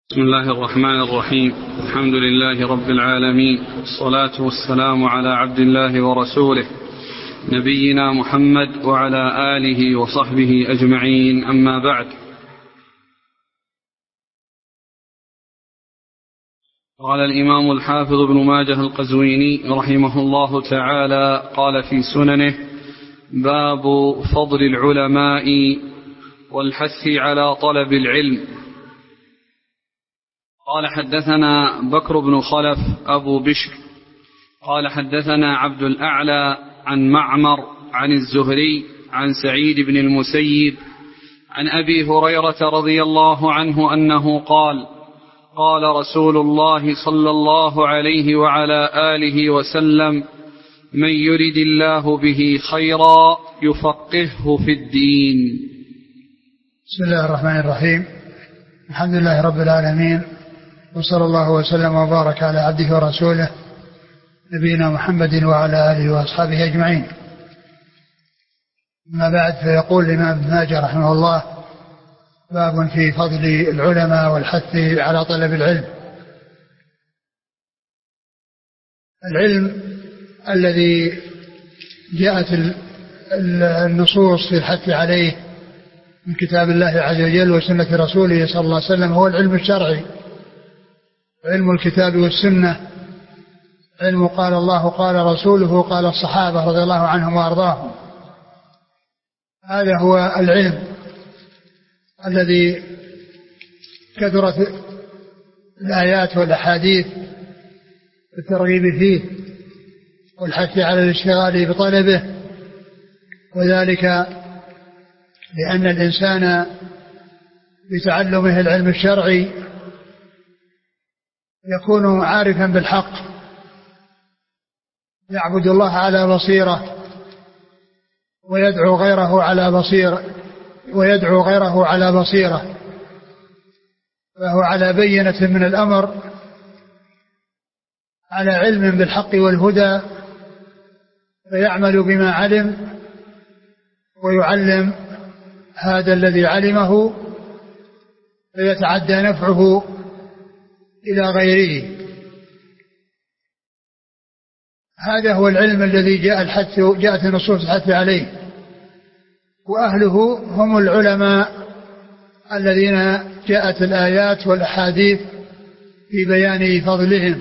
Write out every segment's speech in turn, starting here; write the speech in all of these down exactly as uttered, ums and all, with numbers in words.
بسم الله الرحمن الرحيم. الحمد لله رب العالمين، والصلاة والسلام على عبد الله ورسوله نبينا محمد وعلى آله وصحبه أجمعين، أما بعد. قال الإمام الحافظ ابن ماجه القزويني رحمه الله تعالى قال في سننه: باب فضل العلماء والحث على طلب العلم. قال حدثنا بكر بن خلف أبو بشر قال حدثنا عبد الأعلى عن معمر عن الزهري عن سعيد بن المسيب عن أبي هريرة رضي الله عنه أنه قال: قال رسول الله صلى الله عليه وعلى آله وسلم: من يرد الله به خيرا يفقهه في الدين. بسم الله الرحمن الرحيم. الحمد لله رب العالمين، وصلى الله وسلم وبارك على عبده ورسوله نبينا محمد وعلى آله وأصحابه أجمعين. أما بعد، فيقول الإمام ابن ماجه رحمه الله: باب في فضل العلماء والحث على طلب العلم. العلم الذي جاءت النصوص في الحث عليه من كتاب الله عز وجل وسنة رسوله صلى الله عليه وسلم هو العلم الشرعي، علم الكتاب والسنة، علم قال الله قال رسوله قال الصحابة رضي الله عنهم وأرضاهم. هذا هو العلم الذي كثرت الآيات والأحاديث الترغيب فيه والحث على الاشتغال بطلبه، وذلك لأن الإنسان بتعلمه العلم الشرعي يكون عارفا بالحق، يعبد الله على بصيرة ويدعو غيره على بصيرة ويدعو غيره على بصيرة، فهو على بينة من الأمر، على علم بالحق والهدى، فيعمل بما علم ويعلم هذا الذي علمه، فيتعدى نفعه إلى غيره. هذا هو العلم الذي جاء الحث جاءت النصوص الحث عليه، وأهله هم العلماء الذين جاءت الآيات والأحاديث في بيان فضلهم.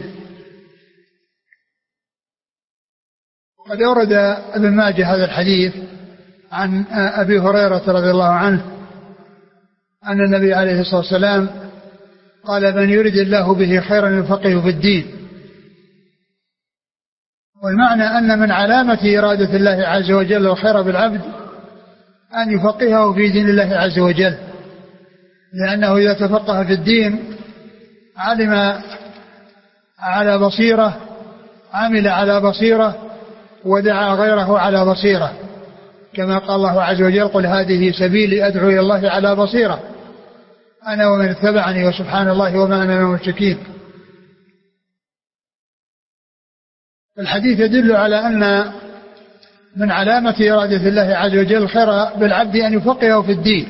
وقد أورد ابن ماجه هذا الحديث عن أبي هريرة رضي الله عنه أن النبي عليه الصلاة والسلام قال: من يرد الله به خيرا يفقهه في الدين. والمعنى أن من علامة إرادة الله عز وجل الخير بالعبد أن يفقهه في دين الله عز وجل، لأنه إذا تفقه في الدين علم على بصيرة، عمل على بصيرة، ودعا غيره على بصيرة، كما قال الله عز وجل: قل هذه سبيلي أدعو إلى الله على بصيرة أنا ومن اتبعني وسبحان الله وما أنا من المشركين. الحديث يدل على أن من علامة إرادة الله عز وجل الخير بالعبد أن يفقهه في الدين.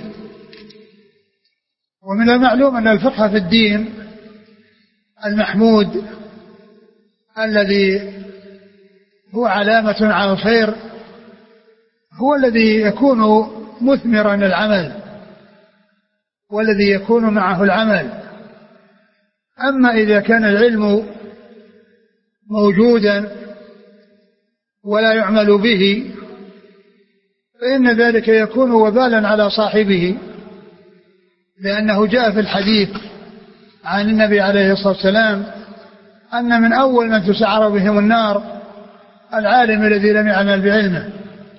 ومن المعلوم أن الفقه في الدين المحمود الذي هو علامة على الخير هو الذي يكون مثمرا العمل، والذي يكون معه العمل. أما إذا كان العلم موجودا ولا يعمل به فإن ذلك يكون وبالا على صاحبه، لأنه جاء في الحديث عن النبي عليه الصلاة والسلام أن من أول من تسعر بهم النار العالم الذي لم يعمل بعلمه،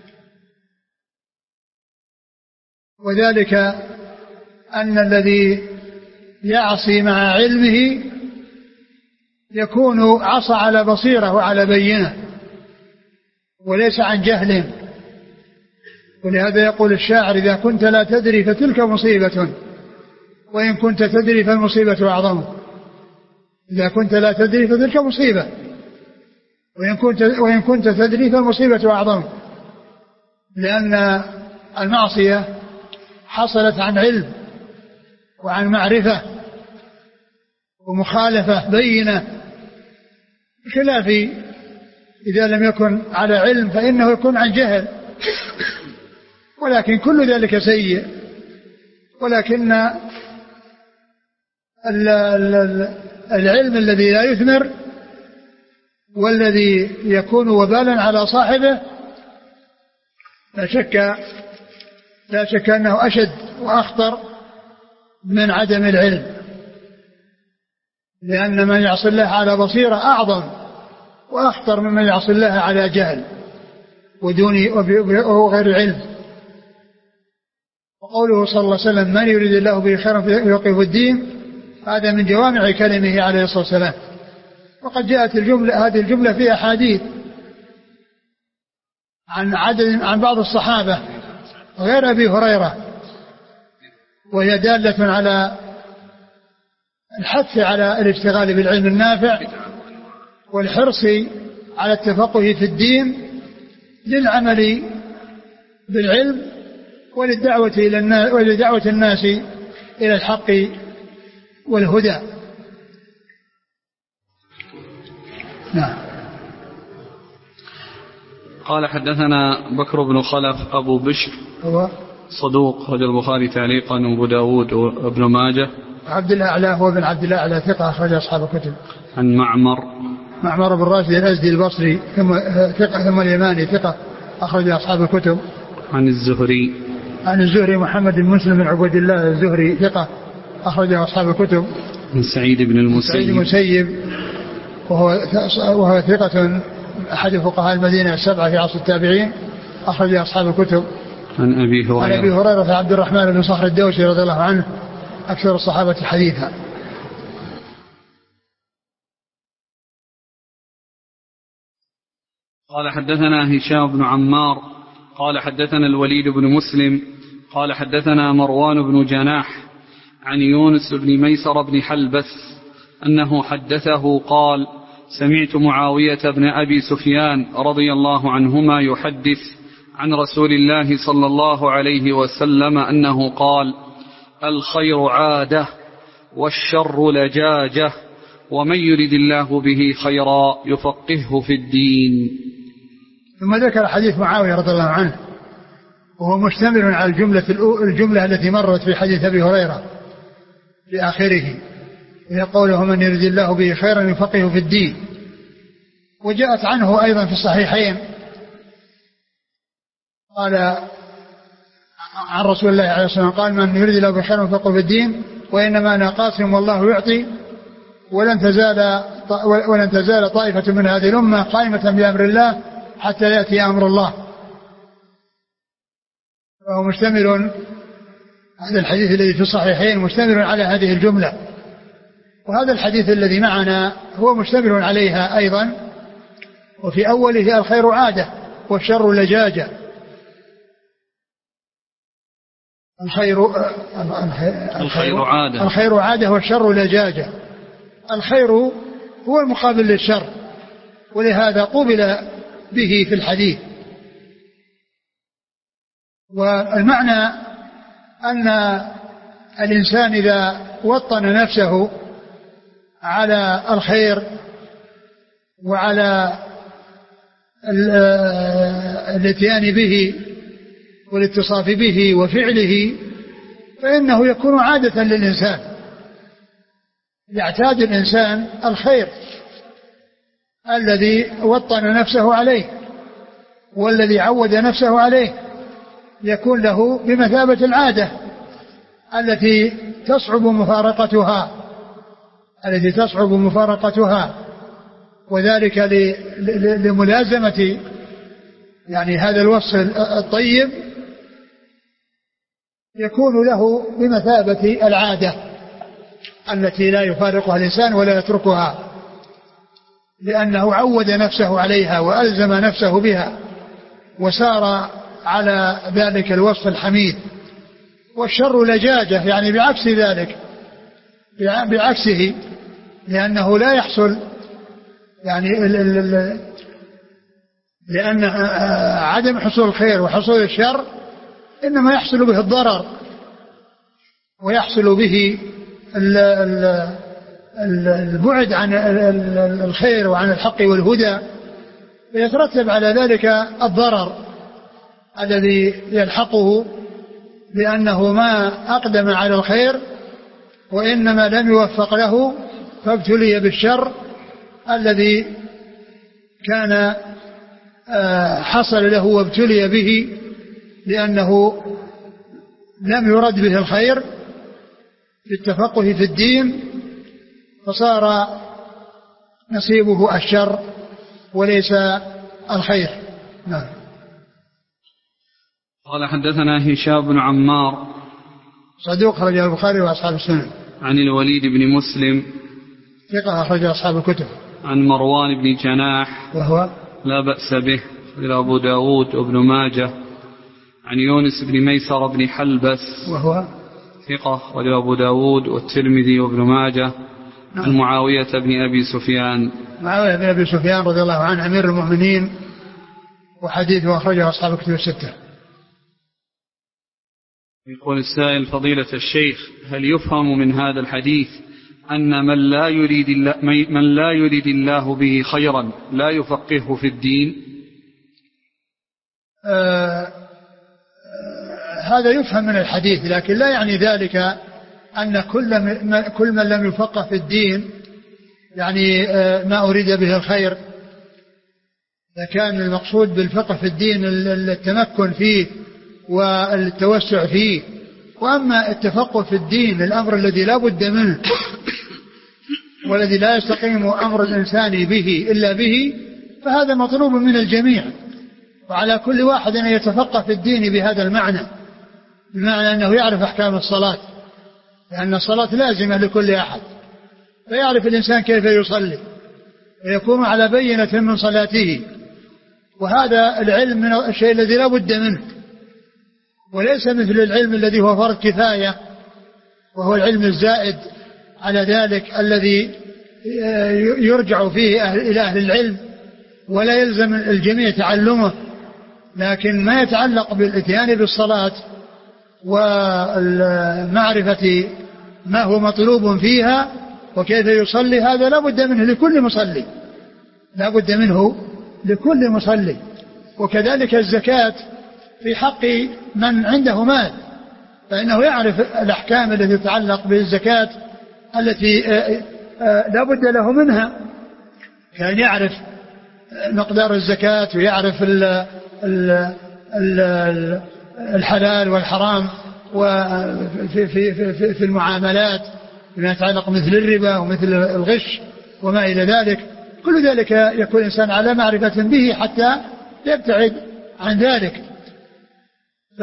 وذلك أن الذي يعصي مع علمه يكون عصى على بصيرة وعلى بينة وليس عن جهل. ولهذا يقول الشاعر: إذا كنت لا تدري فتلك مصيبة، وإن كنت تدري فالمصيبة أعظم. إذا كنت لا تدري فتلك مصيبة، وإن كنت, وإن كنت تدري فالمصيبة أعظم، لأن المعصية حصلت عن علم وعن معرفة، ومخالفة بينة، بخلاف إذا لم يكن على علم فإنه يكون عن جهل، ولكن كل ذلك سيء. ولكن العلم الذي لا يثمر والذي يكون وبالا على صاحبه لا شك لا شك أنه أشد وأخطر من عدم العلم، لأن من يعصي الله على بصيرة أعظم وأخطر ممن يعصي الله على جهل ودون وغير علم. وقوله صلى الله عليه وسلم من يريد الله به خيرا يفقهه الدين، هذا من جوامع كلمه عليه الصلاة والسلام. وقد جاءت الجملة هذه الجملة في أحاديث عن عدد عن بعض الصحابة غير أبي هريرة، وهي دالة على الحث على الاشتغال بالعلم النافع والحرص على التفقه في الدين للعمل بالعلم وللدعوة إلى الناس ولدعوة الناس إلى الحق والهدى. نعم. قال حدثنا بكر بن خلف أبو بشر هو صدوق، رجل البخاري تعليقا وابو داود وابن ماجه. عبد الأعلى هو بن عبد الأعلى ثقة أخرج أصحاب الكتب. عن معمر معمر بن راشد الأزدي البصري ثم ثقة ثم اليماني ثقة أخرج أصحاب الكتب. عن الزهري عن الزهري محمد بن مسلم بن عبد الله الزهري ثقة أخرج أصحاب الكتب. عن سعيد بن المسيب سعيد المسيب وهو وهو ثقة أحد فقهاء المدينة السبعة في عصر التابعين أخرج أصحاب الكتب. عن أبي هريرة عن أبي هريرة عبد الرحمن بن صخر الدوسي رضي الله عنه أكثر الصحابة حديثا. قال حدثنا هشام بن عمار قال حدثنا الوليد بن مسلم قال حدثنا مروان بن جناح عن يونس بن ميسر بن حلبس أنه حدثه قال سمعت معاوية بن أبي سفيان رضي الله عنهما يحدث عن رسول الله صلى الله عليه وسلم أنه قال الخير عادة والشر لجاجة ومن يرد الله به خيرا يفقهه في الدين. ثم ذكر حديث معاوية رضي الله عنه وهو مشتمل على الجملة, الجملة التي مرت في حديث أبي هريرة لآخره، وهي قوله من يرد الله به خيرا يفقهه في الدين. وجاءت عنه أيضا في الصحيحين قال عن رسول الله عليه الصلاة والسلام قال من يرد الله به خيرا يفقهه في الدين وإنما أنا قاسم والله يعطي ولن تزال ولن تزال طائفة من هذه الأمة قائمة بأمر الله حتى يأتي أمر الله. وهو مشتمل هذا الحديث الذي في الصحيحين مشتمل على هذه الجملة، وهذا الحديث الذي معنا هو مشتمل عليها أيضا. وفي أوله الخير عادة والشر لجاجة. الخير الخير عادة الخير عادة والشر لجاجة. الخير هو المقابل للشر، ولهذا قبل به في الحديث. والمعنى أن الإنسان إذا وطن نفسه على الخير وعلى الاتيان به والاتصاف به وفعله فإنه يكون عادة للإنسان. يعتاد الإنسان الخير الذي وطن نفسه عليه والذي عود نفسه عليه، يكون له بمثابة العادة التي تصعب مفارقتها التي تصعب مفارقتها وذلك لملازمة يعني هذا الوصف الطيب يكون له بمثابة العادة التي لا يفارقها الإنسان ولا يتركها، لأنه عود نفسه عليها وألزم نفسه بها وسار على ذلك الوصف الحميد. والشر لجاجة يعني بعكس ذلك، بعكسه، لأنه لا يحصل يعني ال ال ال لأن عدم حصول الخير وحصول الشر إنما يحصل به الضرر ويحصل به ال ال البعد عن الخير وعن الحق والهدى، فيترتب على ذلك الضرر الذي يلحقه، لأنه ما أقدم على الخير وإنما لم يوفق له فابتلي بالشر الذي كان حصل له وابتلي به، لأنه لم يرد به الخير في التفقه في الدين، فصار نصيبه الشر وليس الخير. نعم. قال حدثنا هشام بن عمار صدوق أخرجه البخاري وأصحاب السنن. عن الوليد بن مسلم ثقة أخرجه أصحاب الكتب. عن مروان بن جناح وهو لا بأس به إلى أبو داود وابن ماجه. عن يونس بن ميسر بن حلبس وهو ثقة وإلى أبو داود والترمذي وابن ماجه. نعم. عن معاوية بن أبي سفيان معاوية بن أبي سفيان رضي الله عنه أمير المؤمنين، وحديثه أخرجه أصحاب الكتب الستة. يقول السائل فضيلة الشيخ، هل يفهم من هذا الحديث أن من لا يريد الله, من لا يريد الله به خيرا لا يفقهه في الدين؟ آه آه هذا يفهم من الحديث، لكن لا يعني ذلك أن كل من, كل من لم يفقه في الدين يعني آه ما أريد به الخير. إذا كان المقصود بالفقه في الدين التمكن فيه والتوسع فيه، وأما التفقه في الدين الأمر الذي لا بد منه والذي لا يستقيم أمر الإنسان به إلا به، فهذا مطلوب من الجميع، وعلى كل واحد أن يتفقه في الدين بهذا المعنى، بمعنى أنه يعرف أحكام الصلاة، لأن الصلاة لازمة لكل أحد، فيعرف الإنسان كيف يصلي ويكون على بينة من صلاته، وهذا العلم من الشيء الذي لا بد منه، وليس مثل العلم الذي هو فرض كفاية وهو العلم الزائد على ذلك الذي يرجع فيه إلى أهل العلم ولا يلزم الجميع تعلمه، لكن ما يتعلق بالاتيان بالصلاة ومعرفة ما هو مطلوب فيها وكيف يصلي، هذا لا بد منه لكل مصلي، لا بد منه لكل مصلي. وكذلك الزكاة في حق من عنده مال، فإنه يعرف الأحكام التي تتعلق بالزكاة التي لا بد له منها، كان يعرف مقدار الزكاة ويعرف ال ال ال الحلال والحرام وفي في في في المعاملات بما يتعلق مثل الربا ومثل الغش وما إلى ذلك، كل ذلك يكون الإنسان على معرفة به حتى يبتعد عن ذلك. ف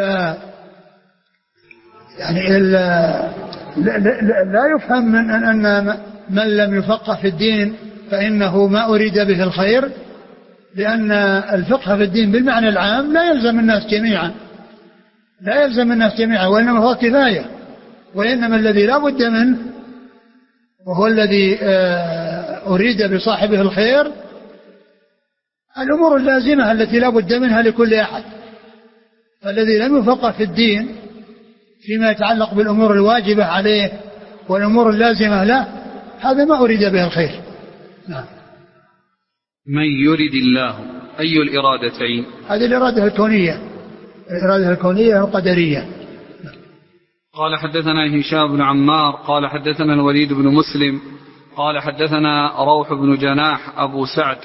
يعني لا, لا, لا يفهم من أن من لم يفقه في الدين فإنه ما أريد به الخير، لأن الفقه في الدين بالمعنى العام لا يلزم الناس جميعا، لا يلزم الناس جميعا، وإنما هو كفاية، وإنما الذي لا بد منه وهو الذي أريد بصاحبه الخير الأمور اللازمة التي لا بد منها لكل أحد. فالذي لم يفقه في الدين فيما يتعلق بالأمور الواجبة عليه والأمور اللازمة له، هذا ما أريد به الخير. نعم. من يريد الله أي الإرادتين؟ هذه الإرادة الكونية، الإرادة الكونية القدرية. قال حدثنا هشام بن عمار قال حدثنا الوليد بن مسلم قال حدثنا روح بن جناح أبو سعد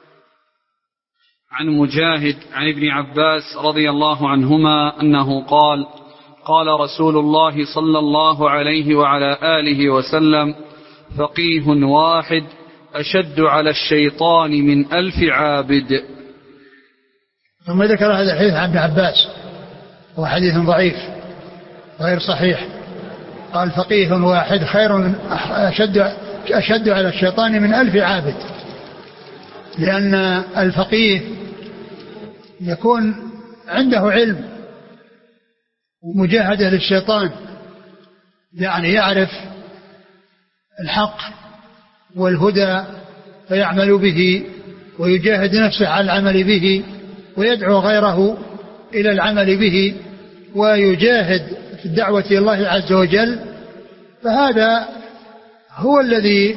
عن مجاهد عن ابن عباس رضي الله عنهما أنه قال قال رسول الله صلى الله عليه وعلى آله وسلم فقيه واحد أشد على الشيطان من ألف عابد. ثم ذكر هذا الحديث عن ابن عباس، هو حديث ضعيف غير صحيح. قال فقيه واحد خير أشد, أشد على الشيطان من ألف عابد، لأن الفقيه يكون عنده علم ومجاهدة للشيطان، يعني يعرف الحق والهدى فيعمل به ويجاهد نفسه على العمل به ويدعو غيره إلى العمل به ويجاهد في الدعوة إلى الله عز وجل، فهذا هو الذي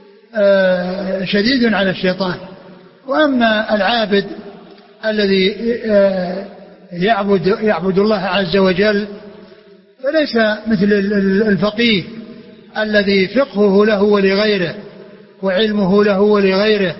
شديد على الشيطان. وأما العابد الذي يعبد, يعبد الله عز وجل فليس مثل الفقيه الذي فقهه له ولغيره وعلمه له ولغيره.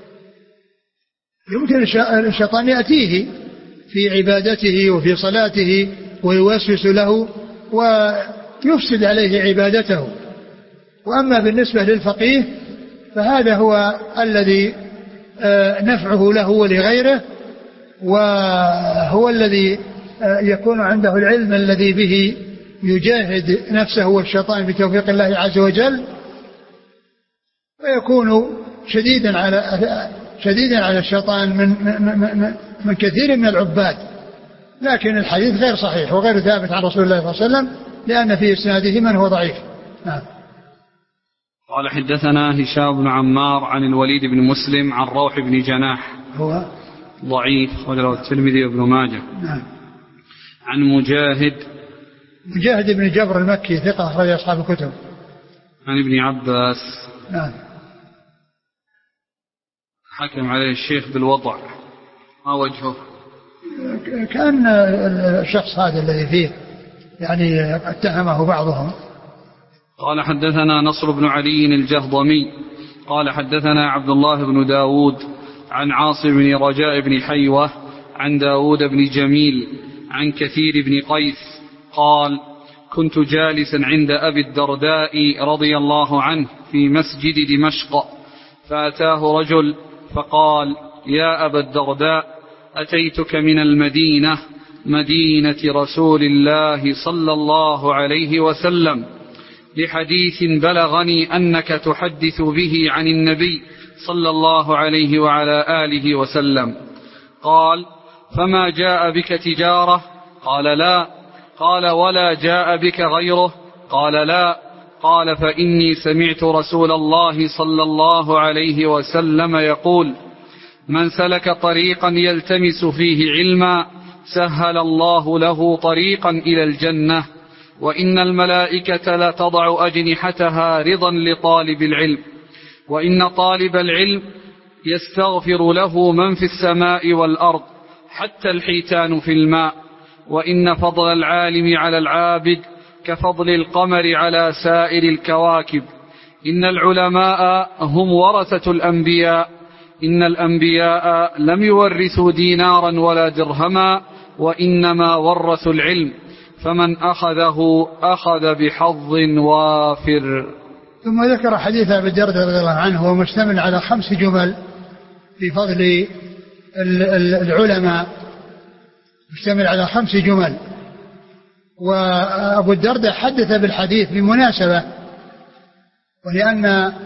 يمكن الشيطان يأتيه في عبادته وفي صلاته ويوسوس له ويفسد عليه عبادته. وأما بالنسبة للفقيه فهذا هو الذي نفعه له ولغيره، وهو الذي يكون عنده العلم الذي به يجاهد نفسه والشيطان بتوفيق الله عز وجل، ويكون شديدا على شديدا على الشيطان من من من, من كثير من العباد. لكن الحديث غير صحيح وغير ثابت عن رسول الله صلى الله عليه وسلم، لأن في إسناده من هو ضعيف. نعم. قال حدثنا هشام بن عمار عن الوليد بن مسلم عن روح بن جناح هو ضعيف وله الترمذي وابن ماجه. نعم. عن مجاهد مجاهد بن جبر المكي ثقة أخرج أصحاب الكتب. عن ابن عباس. نعم. حكم عليه الشيخ بالوضع، ما وجهه؟ كان الشخص هذا الذي فيه يعني اتهمه بعضهم. قال حدثنا نصر بن علي الجهضمي قال حدثنا عبد الله بن داود عن عاصم بن رجاء بن حيوة عن داود بن جميل عن كثير بن قيس قال كنت جالسا عند أبي الدرداء رضي الله عنه في مسجد دمشق، فأتاه رجل فقال يا أبا الدرداء أتيتك من المدينة مدينة رسول الله صلى الله عليه وسلم لحديث بلغني أنك تحدث به عن النبي صلى الله عليه وعلى آله وسلم. قال فما جاء بك تجارة؟ قال لا. قال ولا جاء بك غيره؟ قال لا. قال فإني سمعت رسول الله صلى الله عليه وسلم يقول من سلك طريقا يلتمس فيه علما سهل الله له طريقا إلى الجنة، وإن الملائكة لا تضع أجنحتها رضا لطالب العلم، وإن طالب العلم يستغفر له من في السماء والأرض حتى الحيتان في الماء، وإن فضل العالم على العابد كفضل القمر على سائر الكواكب، إن العلماء هم ورثة الأنبياء، إن الأنبياء لم يورثوا دينارا ولا درهما وإنما ورثوا العلم، فمن أخذه أخذ بحظ وافر. ثم ذكر حديث أبي الدرداء رضي الله عنه وهو مشتمل على خمس جمل في فضل العلماء، مشتمل على خمس جمل. وأبو الدرداء حدث بالحديث بمناسبة، ولأن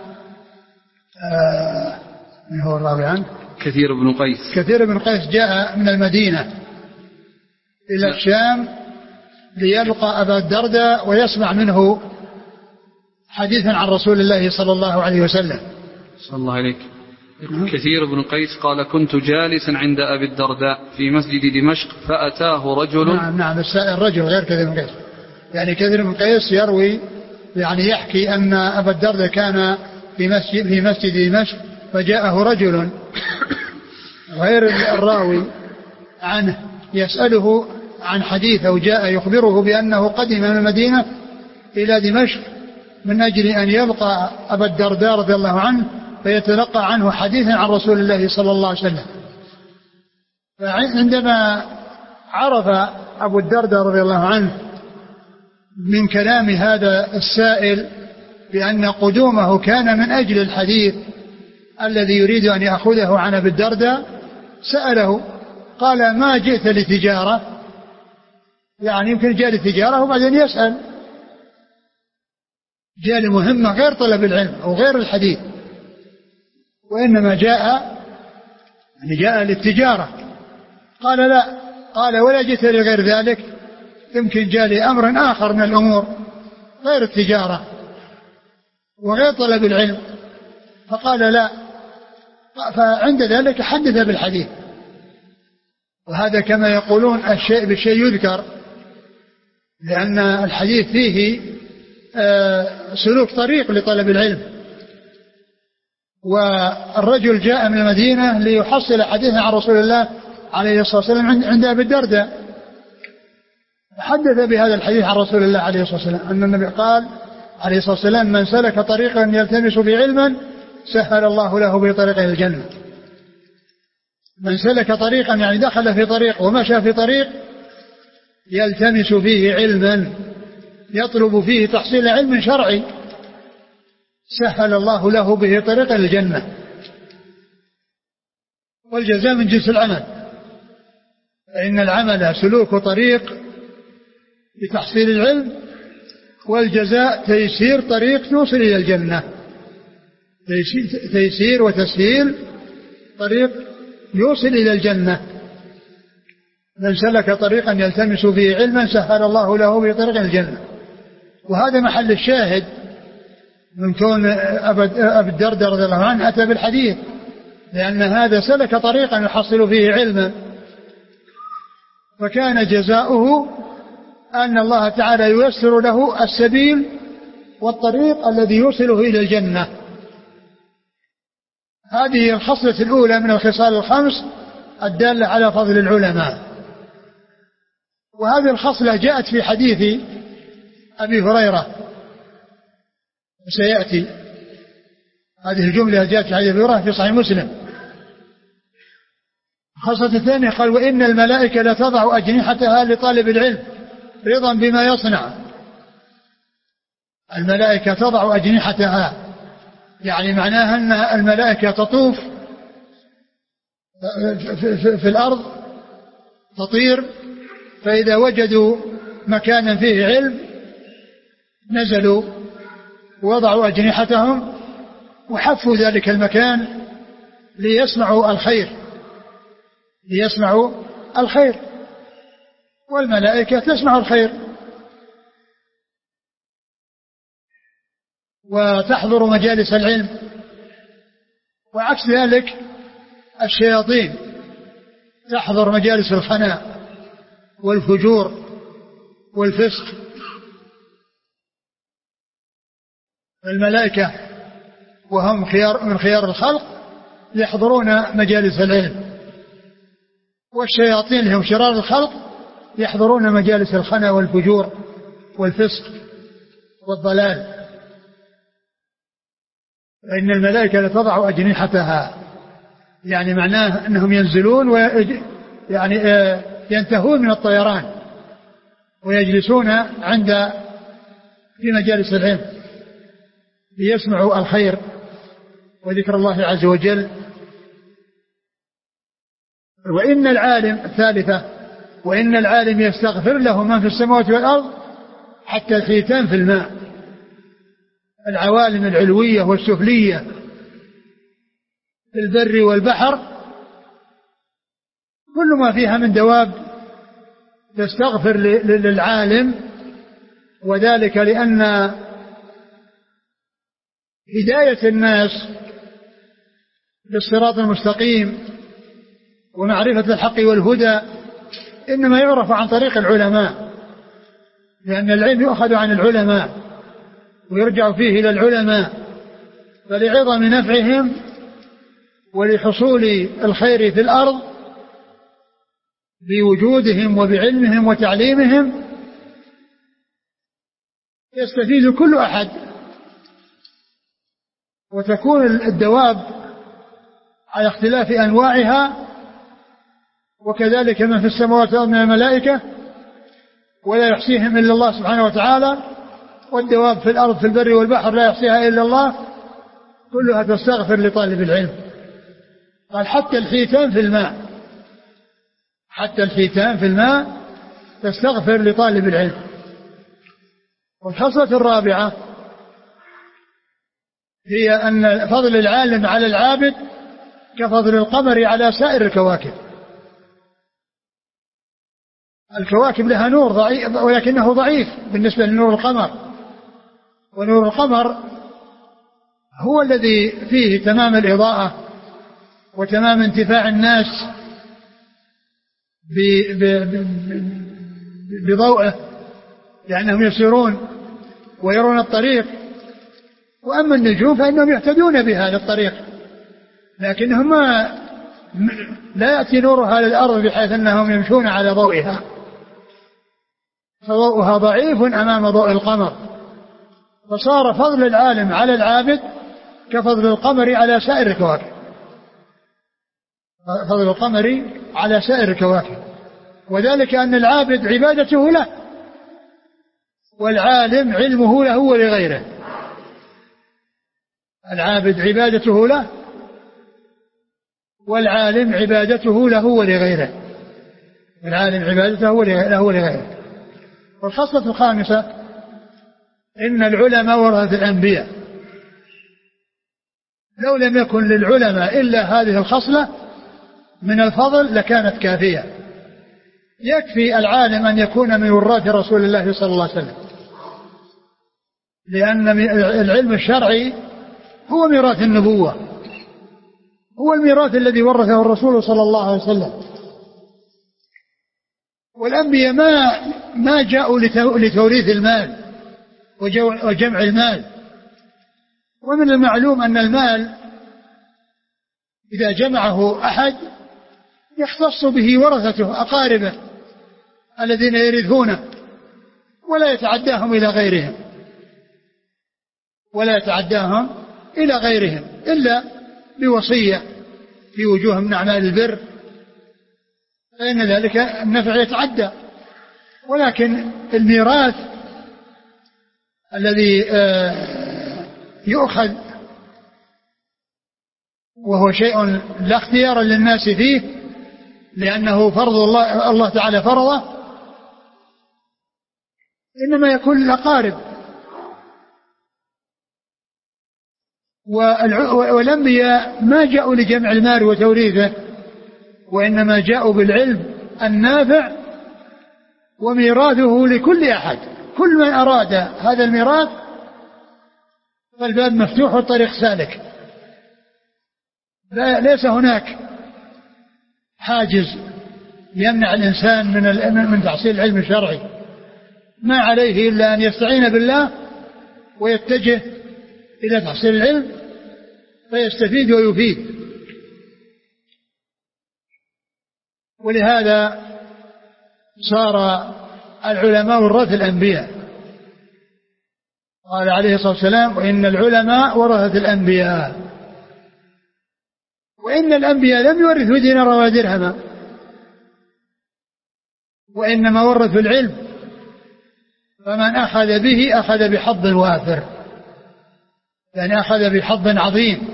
آه من هو الراوي عنه؟ كثير بن قيس. كثير بن قيس جاء من المدينة إلى الشام ليلقى أبا الدرداء ويسمع منه حديثا عن رسول الله صلى الله عليه وسلم. صلى الله عليك. كثير بن قيس قال كنت جالسا عند أبي الدرداء في مسجد دمشق فأتاه رجل. نعم نعم الرجل غير كثير بن قيس، يعني كثير بن قيس يروي يعني يحكي أن أبا الدرداء كان في مسجد في مسجد دمشق فجاءه رجل غير الراوي عنه يسأله عن حديث أو جاء يخبره بأنه قدم من المدينة إلى دمشق من أجل أن يبقى أبا الدرداء رضي الله عنه فيتلقى عنه حديثا عن رسول الله صلى الله عليه وسلم. فعندما عرف أبو الدرداء رضي الله عنه من كلام هذا السائل بأن قدومه كان من أجل الحديث الذي يريد أن يأخذه عن أبي الدرداء سأله قال ما جئت لتجارة؟ يعني يمكن جاء لتجارة وبعدين يسأل، جاء لمهمة غير طلب العلم أو غير الحديث، وإنما جاء يعني جاء للتجارة. قال لا. قال ولا جئت لغير ذلك؟ يمكن جاء لأمر آخر من الأمور غير التجارة وغير طلب العلم. فقال لا. فعند ذلك حدث بالحديث. وهذا كما يقولون الشيء بالشيء يذكر، لأن الحديث فيه سلوك طريق لطلب العلم. والرجل جاء من المدينة ليحصل حديثا عن رسول الله عليه الصلاة والسلام عند أبي الدرداء، حدث بهذا الحديث عن رسول الله عليه الصلاة والسلام أن النبي قال عليه الصلاة والسلام: من سلك طريقا يلتمس به علما سهل الله له به طريقا إلى الجنة. من سلك طريقا يعني دخل في طريق ومشى في طريق يلتمس فيه علما يطلب فيه تحصيل علم شرعي سهل الله له به طريقا إلى الجنة. والجزاء من جنس العمل، فإن العمل سلوك طريق لتحصيل العلم، والجزاء تيسير طريق توصل إلى الجنة، تيسير وتسهيل طريق يوصل إلى الجنة. من سلك طريقا يلتمس فيه علما سهل الله له به طريقا إلى الجنة. وهذا محل الشاهد من كون أبي الدرداء رضي الله عنه أتى بالحديث، لأن هذا سلك طريقا يحصل فيه علما، فكان جزاؤه أن الله تعالى ييسر له السبيل والطريق الذي يوصله إلى الجنة. هذه الخصلة الأولى من الخصال الخمس الدالة على فضل العلماء. وهذه الخصلة جاءت في حديث أبي هريرة، وسيأتي هذه الجملة جاءت في حديث أبي هريرة في صحيح مسلم. الخصلة الثانية قال: وإن الملائكة لتضع أجنحتها لطالب العلم رضا بما يصنع. الملائكة تضع أجنحتها يعني معناها أن الملائكة تطوف في الأرض تطير، فإذا وجدوا مكانا فيه علم نزلوا ووضعوا أجنحتهم وحفوا ذلك المكان ليسمعوا الخير ليسمعوا الخير والملائكة تسمع الخير وتحضر مجالس العلم. وعكس ذلك الشياطين تحضر مجالس الخناء والفجور والفسق. الملائكة وهم خيار من خيار الخلق يحضرون مجالس العلم، والشياطين هم شرار الخلق يحضرون مجالس الخنا والفجور والفسق والضلال. فإن الملائكة لتضع أجنحتها يعني معناه أنهم ينزلون ويعني ينتهون من الطيران ويجلسون عند في مجالس العلم ليسمعوا الخير وذكر الله عز وجل. وإن العالم الثالثة وإن العالم يستغفر له من في السماوات والأرض حتى الحيتان في الماء. العوالم العلوية والسفلية في البر والبحر كل ما فيها من دواب تستغفر للعالم، وذلك لأن هداية الناس بالصراط المستقيم ومعرفة الحق والهدى إنما يعرف عن طريق العلماء، لأن العلم يؤخذ عن العلماء ويرجع فيه إلى العلماء، فلعظم نفعهم ولحصول الخير في الأرض بوجودهم وبعلمهم وتعليمهم يستفيد كل أحد، وتكون الدواب على اختلاف أنواعها، وكذلك من في السماوات من الملائكة ولا يحصيهم إلا الله سبحانه وتعالى، والدواب في الأرض في البر والبحر لا يحصيها إلا الله، كلها تستغفر لطالب العلم. قال حتى الحيتان في الماء حتى الحيتان في الماء تستغفر لطالب العلم. والخصلة الرابعة هي أن فضل العالم على العابد كفضل القمر على سائر الكواكب. الكواكب لها نور ضعيف ولكنه ضعيف بالنسبة لنور القمر، ونور القمر هو الذي فيه تمام الإضاءة وتمام انتفاع الناس بضوءه، لأنهم يسيرون ويرون الطريق. وأما النجوم فإنهم يهتدون بها للطريق، لكنهم ما لا يأتي نورها للأرض بحيث أنهم يمشون على ضوئها، فضوءها ضعيف أمام ضوء القمر. فصار فضل العالم على العابد كفضل القمر على سائر الكواكب، فضل القمر على سائر الكواكب. وذلك أن العابد عبادته له، والعالم علمه له ولغيره. العابد عبادته له، والعالم عبادته له ولغيره. العالم عبادته له ولغيره. والخصلة الخامسة إن العلماء ورثة الأنبياء. لو لم يكن للعلماء إلا هذه الخصلة من الفضل لكانت كافية. يكفي العالم أن يكون من وراث رسول الله صلى الله عليه وسلم، لأن العلم الشرعي هو ميراث النبوة، هو الميراث الذي ورثه الرسول صلى الله عليه وسلم. والأنبياء ما ما جاءوا لتوريث المال وجمع المال. ومن المعلوم أن المال إذا جمعه أحد يختص به ورثته أقاربه الذين يرثونه، ولا يتعداهم إلى غيرهم ولا يتعداهم إلى غيرهم إلا بوصية في وجوه من أعمال البر، فإن ذلك النفع يتعدى. ولكن الميراث الذي يؤخذ وهو شيء لا اختيار للناس فيه، لأنه فرض الله, الله تعالى فرضه، إنما يكون للأقارب. والأنبياء ما جاءوا لجمع المال وتوريثه، وإنما جاءوا بالعلم النافع وميراثه لكل أحد. كل من أراد هذا الميراث فالباب مفتوح والطريق سالك، ليس هناك حاجز يمنع الإنسان من من تحصيل العلم الشرعي. ما عليه إلا أن يستعين بالله ويتجه إلى تحصيل العلم فيستفيد ويفيد. ولهذا صار العلماء ورثة الأنبياء. قال عليه الصلاة والسلام: وإن العلماء ورثة الأنبياء. وإن الأنبياء لم يورثوا دينارا ولا درهما، وإنما ورثوا العلم، فمن أخذ به أخذ بحظ وافر، يعني أخذ بحظ عظيم،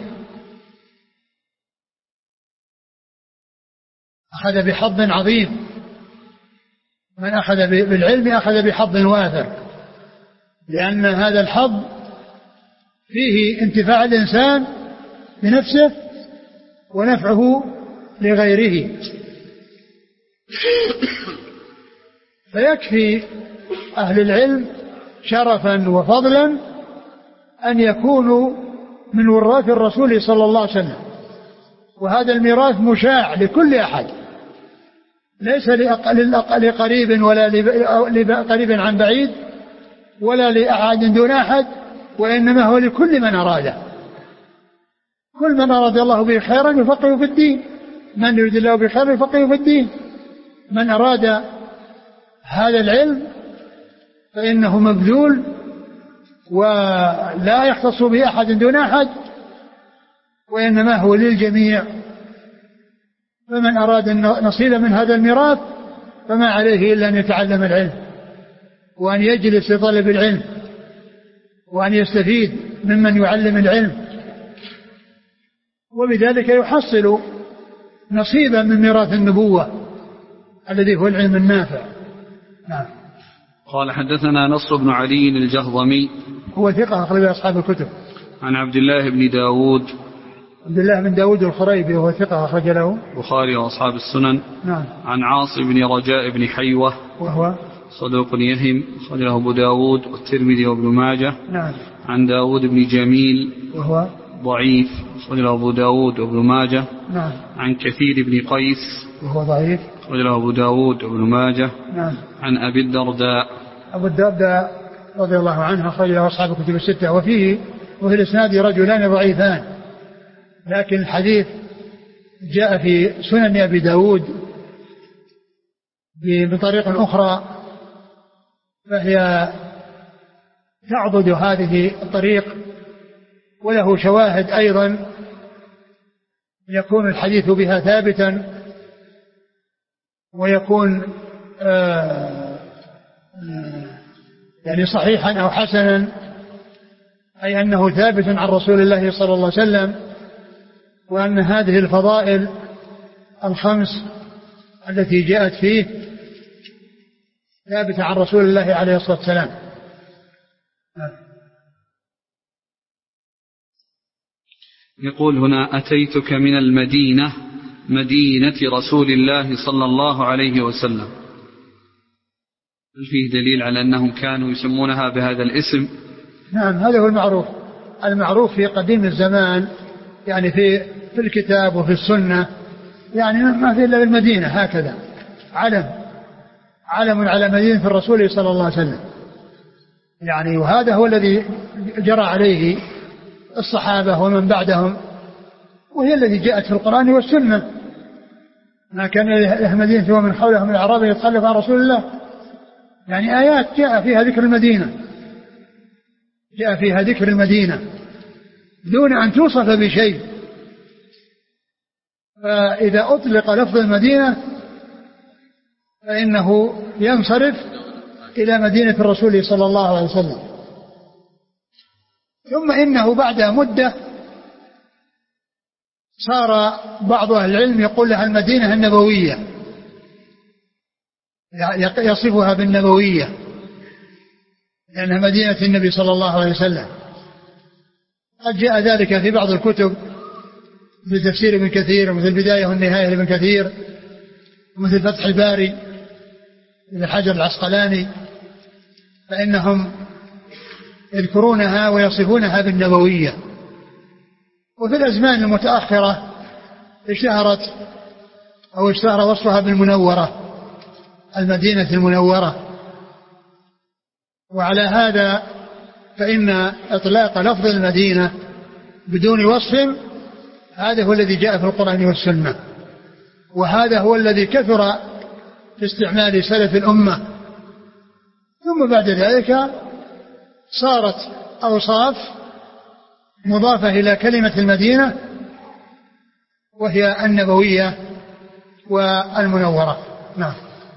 أخذ بحظ عظيم. من أخذ بالعلم أخذ بحظ وافر، لأن هذا الحظ فيه انتفاع الإنسان بنفسه ونفعه لغيره. فيكفي أهل العلم شرفا وفضلا أن يكونوا من وراث الرسول صلى الله عليه وسلم. وهذا الميراث مشاع لكل أحد، ليس لقريب ولا لقريب عن بعيد ولا لأحد دون أحد، وإنما هو لكل من أراده. كل من أراد الله به خيرا يفقهه في الدين، من يريد الله به خيرا يفقهه في الدين. من أراد هذا العلم فإنه مبذول ولا يختص به أحد دون أحد، وإنما هو للجميع. فمن أراد نصيبا من هذا الميراث فما عليه إلا أن يتعلم العلم، وأن يجلس لطلب العلم، وأن يستفيد ممن يعلم العلم، وبذلك يحصل نصيبا من ميراث النبوة الذي هو العلم النافع. نعم. قال: حدثنا نصر بن علي الجهضمي، هو ثقة أخرج أصحاب الكتب. عن عبد الله بن داود عبد الله بن داود الخريبي، وهو ثقة أخرج له البخاري وأصحاب السنن. نعم. عن عاصم بن رجاء بن حيوة، وهو صدوق يهم، أخرج له أبو داود والترمذي وابن ماجه. نعم. عن داود بن جميل، وهو ضعيف، أخرج له أبو داود وابن ماجه. نعم. عن كثير بن قيس، وهو ضعيف، أخرج له أبو داود وابن ماجه. نعم. عن أبي الدرداء، أبو الدرداء رضي الله عنه أخرج له أصحاب الكتب الستة. وفيه وفي الإسناد رجلان ضعيفان، لكن الحديث جاء في سنن أبي داود بطريق أخرى، فهي تعضد هذه الطريق، وله شواهد أيضا يكون الحديث بها ثابتا، ويكون آآ آآ يعني صحيحا أو حسنا، أي أنه ثابت عن رسول الله صلى الله عليه وسلم، وأن هذه الفضائل الخمس التي جاءت فيه ثابتة عن رسول الله عليه الصلاة والسلام. يقول هنا: أتيتك من المدينة، مدينة رسول الله صلى الله عليه وسلم. هل فيه دليل على أنهم كانوا يسمونها بهذا الاسم؟ نعم، هذا هو المعروف المعروف في قديم الزمان، يعني في في الكتاب وفي السنة، يعني ما في إلا المدينة هكذا، علم علم على مدينة الرسول صلى الله عليه وسلم يعني. وهذا هو الذي جرى عليه الصحابة ومن بعدهم، وهي الذي جاءت في القرآن والسنة. ما كان له مدينة ومن حولهم الأعراب يتخلف عن رسول الله، يعني آيات جاء فيها ذكر المدينة جاء فيها ذكر المدينة دون أن توصف بشيء. فإذا أطلق لفظ المدينة فإنه ينصرف إلى مدينة الرسول صلى الله عليه وسلم. ثم إنه بعد مدة صار بعض أهل العلم يقول لها المدينة النبوية، يصفها بالنبوية لأنها مدينة النبي صلى الله عليه وسلم. قد جاء ذلك في بعض الكتب مثل تفسير ابن كثير ومثل البداية والنهاية لابن كثير ومثل فتح الباري لحجر العسقلاني، فإنهم يذكرونها ويصفونها بالنبوية. وفي الأزمان المتأخرة اشتهرت أو اشتهر وصفها بالمنورة، المدينة المنورة. وعلى هذا فإن إطلاق لفظ المدينة بدون وصف هذا هو الذي جاء في القرآن والسنة، وهذا هو الذي كثر في استعمال سلف الأمة. ثم بعد ذلك صارت أوصاف مضافة إلى كلمة المدينة، وهي النبوية والمنورة. نعم.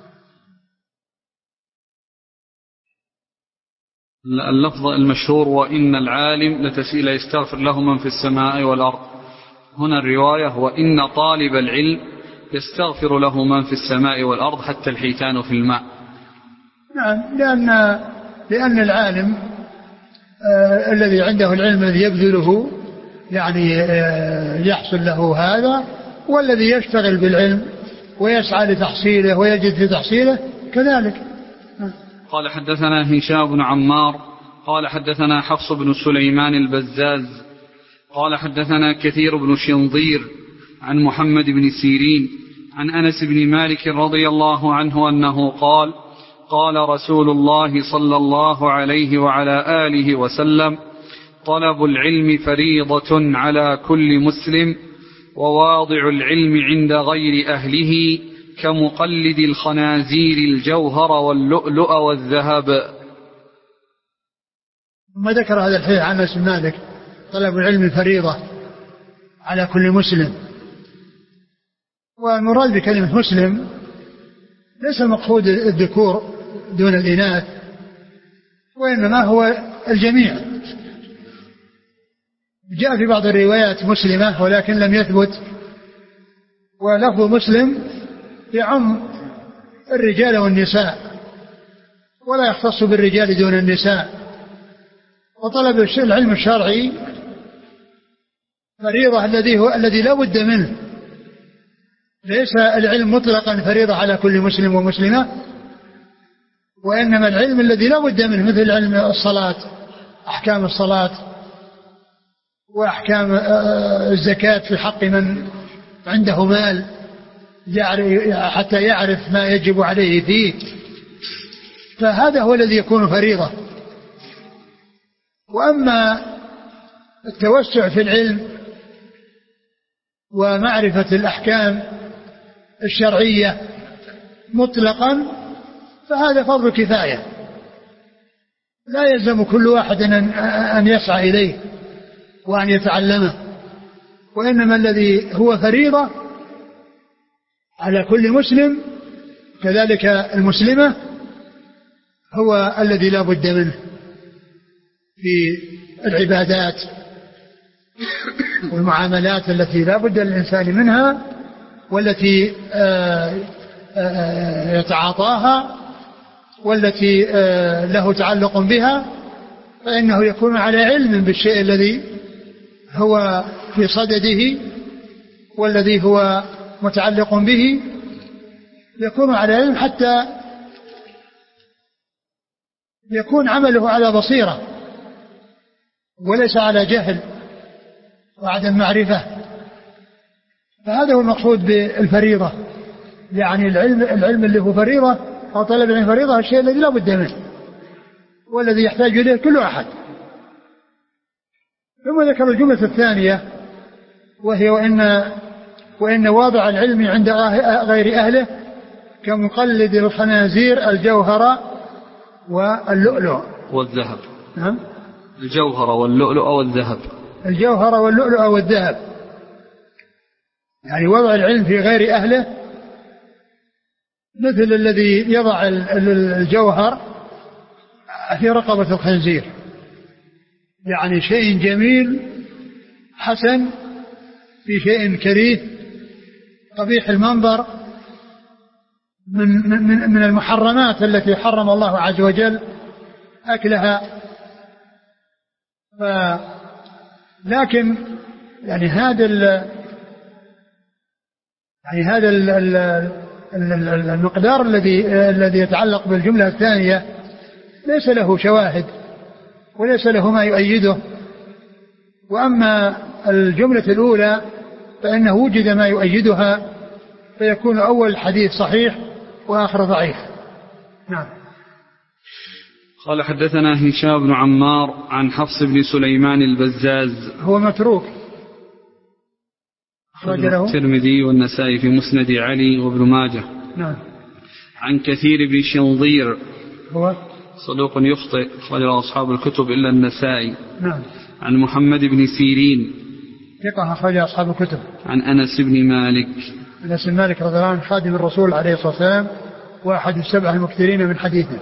اللفظ المشهور: وإن العالم لتسئل يستغفر له من في السماء والأرض. هنا الرواية: وإن طالب العلم يستغفر له من في السماء والأرض حتى الحيتان في الماء. نعم، لأن, لأن العالم آه الذي عنده العلم الذي يبذله يعني آه يحصل له هذا، والذي يشتغل بالعلم ويسعى لتحصيله ويجد في تحصيله كذلك. آه. قال: حدثنا هشام بن عمار قال حدثنا حفص بن سليمان البزاز قال حدثنا كثير بن شنظير عن محمد بن سيرين عن أنس بن مالك رضي الله عنه أنه قال: قال رسول الله صلى الله عليه وعلى آله وسلم: طلب العلم فريضة على كل مسلم، وواضع العلم عند غير أهله كمقلد الخنازير الجوهر واللؤلؤ والذهب. ما ذكر هذا الحديث عن أنس بن مالك: طلب العلم فريضة على كل مسلم. والمراد بكلمة مسلم ليس المقصود الذكور دون الإناث، وإنما هو الجميع. جاء في بعض الروايات مسلمة ولكن لم يثبت، ولفظ مسلم يعم الرجال والنساء ولا يختص بالرجال دون النساء. وطلب العلم الشرعي فريضة الذي هو الذي لا بد منه، ليس العلم مطلقا فريضة على كل مسلم ومسلمة، وإنما العلم الذي لا بد منه مثل علم الصلاة، أحكام الصلاة وأحكام الزكاة في حق من عنده مال حتى يعرف ما يجب عليه فيه، فهذا هو الذي يكون فريضة. وأما التوسع في العلم ومعرفة الأحكام الشرعية مطلقا فهذا فرض كفاية، لا يلزم كل واحد أن يسعى إليه وأن يتعلمه، وإنما الذي هو فريضة على كل مسلم كذلك المسلمة هو الذي لا بد منه في العبادات والمعاملات التي لا بد للإنسان منها والتي يتعاطاها والتي له تعلق بها، فإنه يكون على علم بالشيء الذي هو في صدده والذي هو متعلق به، يكون على علم حتى يكون عمله على بصيرة وليس على جهل وعدم معرفة. فهذا هو المقصود بالفريضة، يعني العلم العلم اللي هو فريضة أو طلب العلم فريضة الشيء الذي لا بد منه والذي يحتاج إليه كل أحد. ثم ذكر الجملة الثانية وهي وإن وإن واضع العلم عند غير أهله كمقلد الخنازير الجوهر واللؤلؤ والذهب. نعم، الجوهر واللؤلؤ والذهب. الجوهر واللؤلؤ والذهب، يعني وضع العلم في غير أهله مثل الذي يضع الجوهر في رقبة الخنزير، يعني شيء جميل حسن في شيء كريه قبيح المنظر من, من, من المحرمات التي حرم الله عز وجل أكلها. ف لكن يعني هذا ال يعني هذا ال ال المقدار الذي الذي يتعلق بالجملة الثانية ليس له شواهد وليس له ما يؤيده، وأما الجملة الأولى فإنه وجد ما يؤيدها فيكون أول الحديث صحيح وآخر ضعيف. نعم. قال حدثنا هشام بن عمار عن حفص بن سليمان البزاز، هو متروك، أخرج له الترمذي والنسائي في مسند علي وابن ماجه. نعم. عن كثير بن شنظير، هو صدوق يخطئ، أخرج له أصحاب الكتب إلا النسائي. نعم. عن محمد بن سيرين، ثقة، أخرج أصحاب الكتب. عن أنس بن مالك، أنس بن مالك رضي الله عنه خادم الرسول عليه الصلاة والسلام وأحد السبعة المكثرين من حديثه.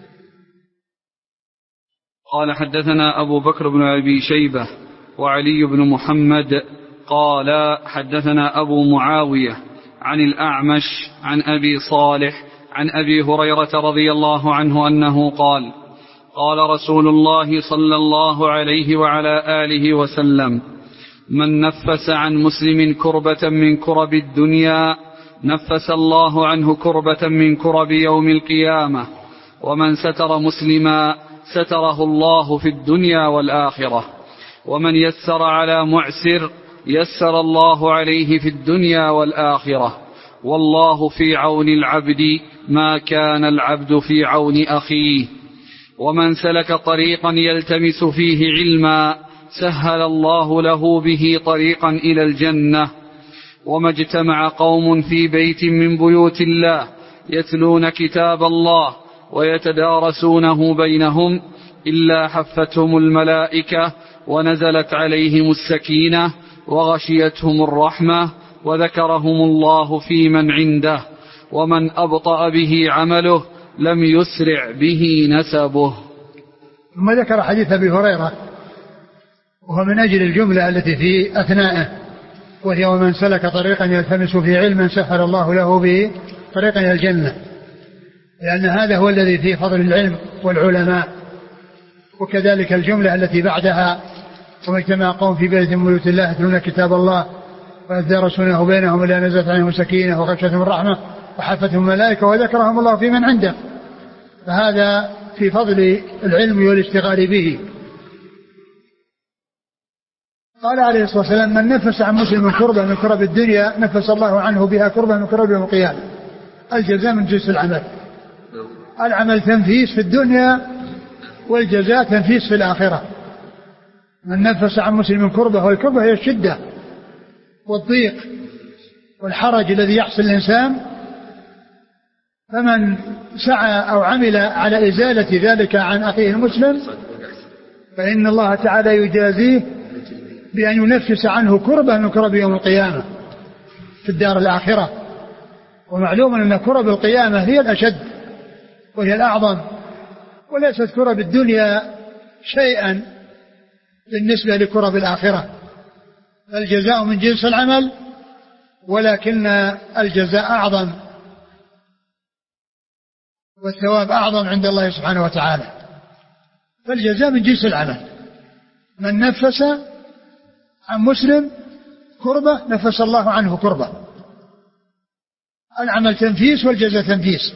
قال حدثنا أبو بكر بن أبي شيبة وعلي بن محمد قال حدثنا أبو معاوية عن الأعمش عن أبي صالح عن أبي هريرة رضي الله عنه أنه قال قال رسول الله صلى الله عليه وعلى آله وسلم: من نفس عن مسلم كربة من كرب الدنيا نفس الله عنه كربة من كرب يوم القيامة، ومن ستر مسلما ستره الله في الدنيا والآخرة، ومن يسر على معسر يسر الله عليه في الدنيا والآخرة، والله في عون العبد ما كان العبد في عون أخيه، ومن سلك طريقا يلتمس فيه علما سهل الله له به طريقا إلى الجنة. وما اجتمع قوم في بيت من بيوت الله يتلون كتاب الله ويتدارسونه بينهم إلا حفتهم الملائكة ونزلت عليهم السكينة وغشيتهم الرحمة وذكرهم الله في من عنده، ومن أبطأ به عمله لم يسرع به نسبه. ثم ذكر حديث أبي هريرة وهو من أجل الجملة التي في أثنائه، وهي: ومن سلك طريقا يلتمس فيه علما سهل الله له به طريقا إلى الجنة، لأن هذا هو الذي فيه فضل العلم والعلماء. وكذلك الجملة التي بعدها: وما اجتمع قوم في بيت من بيوت الله يتلون كتاب الله ويتدارسونه بينهم إلا نزلت عليهم السكينة وغشيتهم الرحمة وحفتهم الملائكة وذكرهم الله في من عنده. فهذا في فضل العلم والاشتغال به. قال عليه الصلاة والسلام: من نفس عن مسلم كربة من كرب الدنيا نفس الله عنه بها كربة من كرب يوم القيامة. الجزاء من جنس العمل، العمل تنفيس في الدنيا والجزاء تنفيس في الآخرة. من نفس عن مسلم كربة، والكربة هي الشدة والضيق والحرج الذي يحصل الإنسان، فمن سعى أو عمل على إزالة ذلك عن أخيه المسلم فإن الله تعالى يجازيه بأن ينفس عنه كربة من كرب يوم القيامة في الدار الآخرة. ومعلوم أن كرب القيامة هي الأشد وهي الأعظم، وليست كرب الدنيا شيئا بالنسبة لكرب الآخرة. الجزاء من جنس العمل، ولكن الجزاء أعظم والثواب أعظم عند الله سبحانه وتعالى. فالجزاء من جنس العمل، من نفس عن مسلم كربة نفس الله عنه كربة. العمل تنفيس والجزاء تنفيس.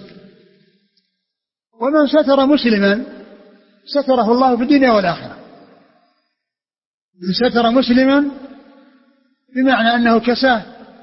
ومن ستر مسلما ستره الله في الدنيا والآخرة. من ستر مسلما بمعنى أنه كساه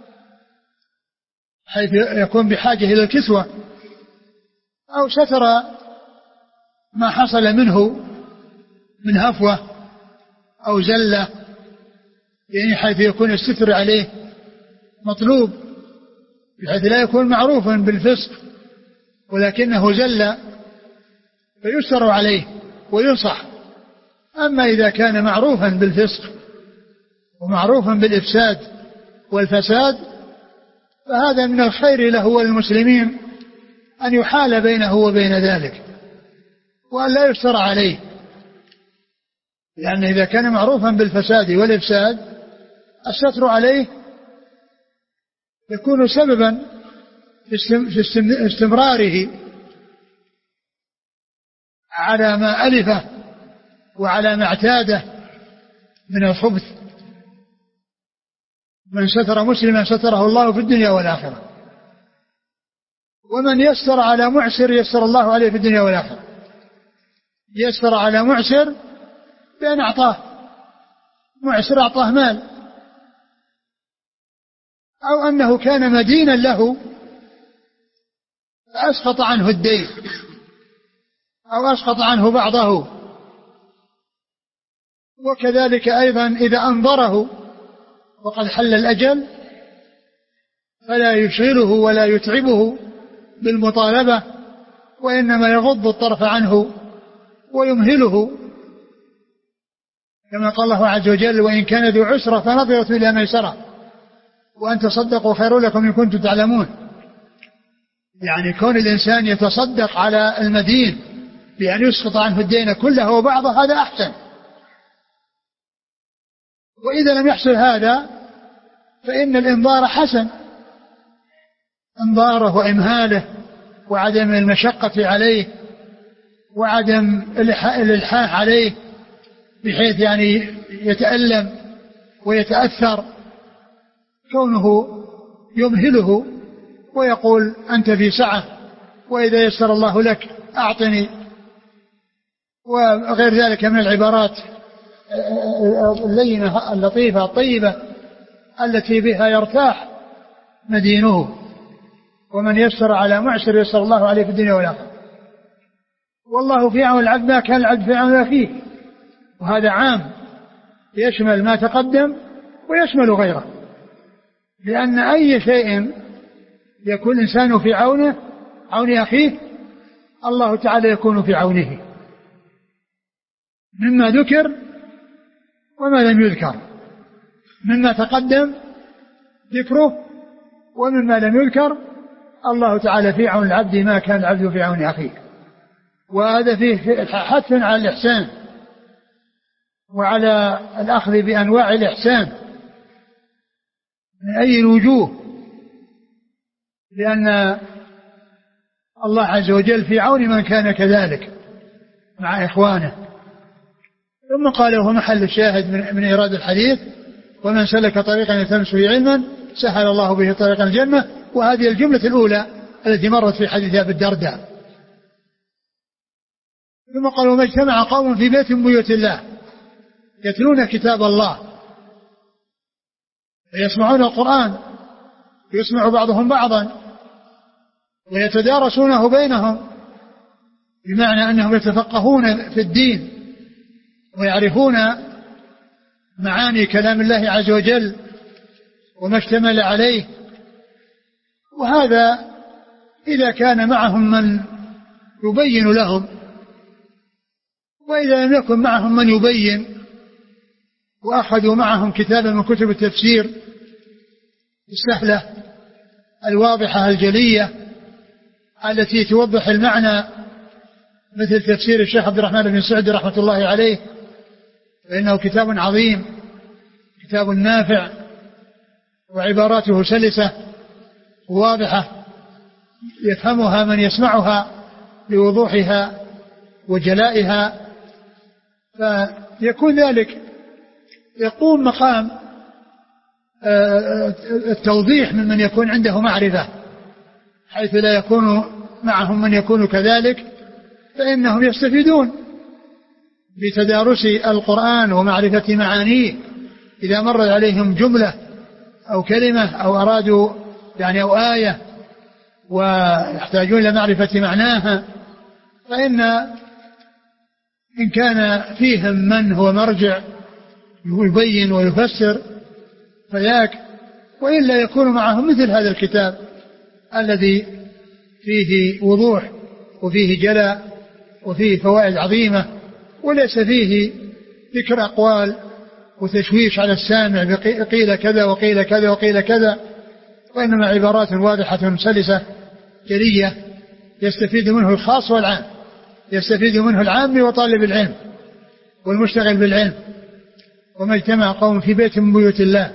حيث يكون بحاجة إلى الكسوة، أو ستر ما حصل منه من هفوة أو زلة، يعني حيث يكون الستر عليه مطلوب، بحيث لا يكون معروفا بالفسق ولكنه زل فيستر عليه وينصح. أما إذا كان معروفا بالفسق ومعروفا بالإفساد والفساد فهذا من الخير له وللمسلمين أن يحال بينه وبين ذلك وأن لا يستر عليه، لأن إذا كان معروفا بالفساد والإفساد الستر عليه يكون سببا في استمراره على ما ألفه وعلى ما اعتاده من الخبث. من ستر مسلما ستره الله في الدنيا والآخرة. ومن يسر على معسر يسر الله عليه في الدنيا والآخرة. يسر على معسر بأن أعطاه معسر، أعطاه مال، أو أنه كان مدينا له فأسقط عنه الدين أو أسقط عنه بعضه. وكذلك أيضا إذا أنظره وقد حل الأجل فلا يشغله ولا يتعبه بالمطالبة، وإنما يغض الطرف عنه ويمهله، كما قال الله عز وجل: وإن كان ذو عسرة فنظرة إلى ميسرة وأن تصدقوا خير لكم إن كنتم تعلمون. يعني كون الإنسان يتصدق على المدين بأن يسقط عنه الدين كله وبعضه هذا أحسن. وإذا لم يحصل هذا فإن الإنظار حسن، انظاره وإمهاله وعدم المشقة عليه وعدم الإلحاح عليه بحيث يعني يتألم ويتأثر، كونه يمهله ويقول أنت في سعة، وإذا يسر الله لك أعطني، وغير ذلك من العبارات اللينة اللطيفة الطيبة التي بها يرتاح مدينه. ومن يسر على معسر يسر الله عليه في الدنيا والآخرة. والله في عون العبد ما كان العبد في عون أخيه، وهذا عام يشمل ما تقدم ويشمل غيره، لأن أي شيء يكون الإنسان في عونه عون أخيه الله تعالى يكون في عونه، مما ذكر وما لم يذكر، مما تقدم ذكره ومما لم يذكر. الله تعالى في عون العبد ما كان العبد في عون أخيه. وهذا فيه حث على الإحسان وعلى الأخذ بأنواع الإحسان من أي الوجوه، لأن الله عز وجل في عون من كان كذلك مع إخوانه. ثم قال وهو محل الشاهد من, من إيراد الحديث: ومن سلك طريقا يلتمس فيه علما سهل الله به طريقا الجنة. وهذه الجملة الأولى التي مرت في حديث أبي الدرداء. ثم قال وما اجتمع قوم في بيت من بيوت الله يتلون كتاب الله ويسمعون القرآن يسمع بعضهم بعضا ويتدارسونه بينهم، بمعنى أنهم يتفقهون في الدين ويعرفون معاني كلام الله عز وجل وما اشتمل عليه. وهذا إذا كان معهم من يبين لهم، وإذا لم يكن معهم من يبين وأخذوا معهم كتابا من كتب التفسير السهلة الواضحة الجلية التي توضح المعنى مثل تفسير الشيخ عبد الرحمن بن سعدي رحمة الله عليه، فإنه كتاب عظيم، كتاب نافع، وعباراته سلسة واضحة يفهمها من يسمعها بوضوحها وجلائها، فيكون ذلك يقوم مقام التوضيح ممن يكون عنده معرفة، حيث لا يكون معهم من يكون كذلك، فإنهم يستفيدون بتدارس القرآن ومعرفة معانيه. إذا مر عليهم جملة أو كلمة أو أرادوا يعني أو آية ويحتاجون إلى معرفة معناها، فإن إن كان فيهم من هو مرجع يبين ويفسر فياك، وإلا يكون معهم مثل هذا الكتاب الذي فيه وضوح وفيه جلاء وفيه فوائد عظيمة، وليس فيه ذكر أقوال وتشويش على السامع قيل كذا وقيل كذا وقيل كذا، وإنما عبارات واضحة سلسة جلية يستفيد منه الخاص والعام، يستفيد منه العام وطالب العلم والمشتغل بالعلم. وما اجتمع قوم في بيت من بيوت الله،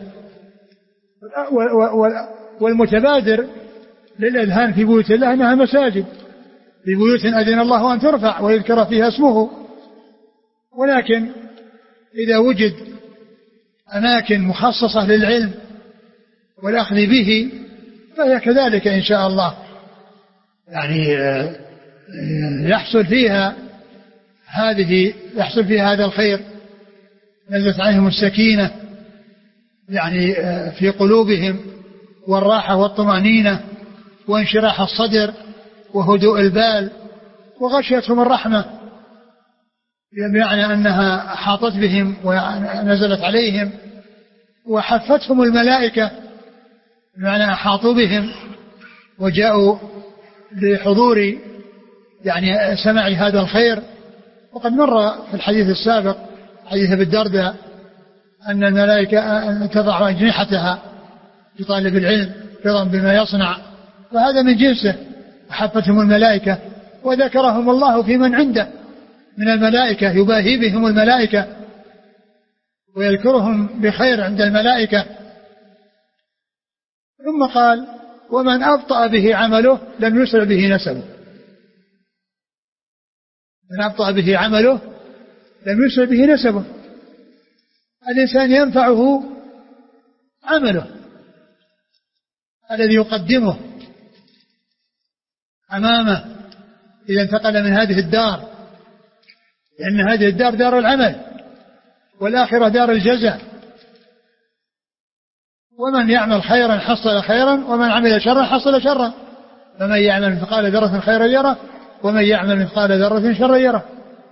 والمتبادر للأذهان في بيوت الله أنها مساجد، في بيوت أذن الله أن ترفع ويذكر فيها اسمه. ولكن إذا وجد أماكن مخصصة للعلم والأخذ به فهي كذلك إن شاء الله، يعني يحصل فيها هذه يحصل فيها هذا الخير، نزلت عليهم السكينة يعني في قلوبهم، والراحة والطمأنينة وانشراح الصدر وهدوء البال، وغشيتهم الرحمة، بمعنى أنها حاطت بهم ونزلت عليهم، وحفتهم الملائكة بمعنى أحاطوا بهم وجاءوا لحضور يعني سماع هذا الخير. وقد مر في الحديث السابق حديث ابي الدرداء أن الملائكة تضع أجنحتها لطالب العلم رضا بما يصنع، فهذا من جنسه، وحفتهم الملائكة وذكرهم الله في من عنده من الملائكة، يباهي بهم الملائكة ويذكرهم بخير عند الملائكة. ثم قال: ومن أبطأ به عمله لم يسرع به نسبه. من أبطأ به عمله لم يسرع به نسبه. الإنسان ينفعه عمله الذي يقدمه أمامه إذا انتقل من هذه الدار، لأن هذه الدار دار العمل والآخرة دار الجزاء. ومن يعمل خيرا حصل خيرا، ومن عمل شرا حصل شرا، فمن يعمل مثقال ذرة خيرا يره، ومن يعمل مثقال ذرة شرا يره.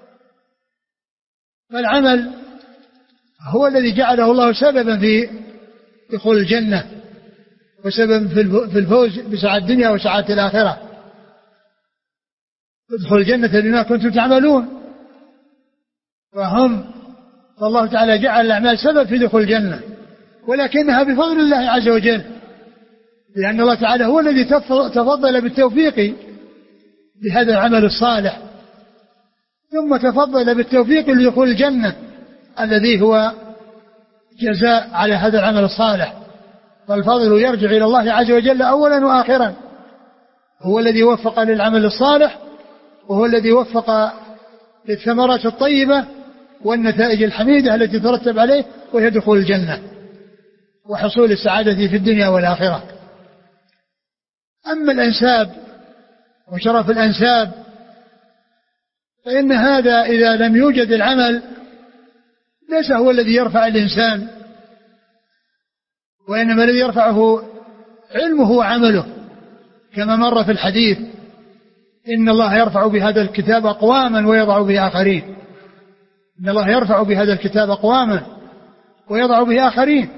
فالعمل هو الذي جعله الله سببا في دخول الجنة وسبب في الفوز بسعادة الدنيا وسعادة الآخرة. ادخلوا الجنة بما كنتم تعملون. فهم فالله تعالى جعل الأعمال سبب في دخول الجنة، ولكنها بفضل الله عز وجل، لأن الله تعالى هو الذي تفضل بالتوفيق لهذا العمل الصالح، ثم تفضل بالتوفيق لدخول الجنة الذي هو جزاء على هذا العمل الصالح. فالفضل يرجع إلى الله عز وجل أولا وآخرا، هو الذي وفق للعمل الصالح، وهو الذي وفق للثمرات الطيبة والنتائج الحميدة التي ترتب عليه، وهي دخول الجنة وحصول السعادة في الدنيا والآخرة. أما الأنساب وشرف الأنساب فإن هذا إذا لم يوجد العمل ليس هو الذي يرفع الإنسان، وإنما الذي يرفعه علمه وعمله، كما مر في الحديث: إن الله يرفع بهذا الكتاب أقواما ويضع به آخرين. إن الله يرفع بهذا الكتاب أقواما ويضع به آخرين.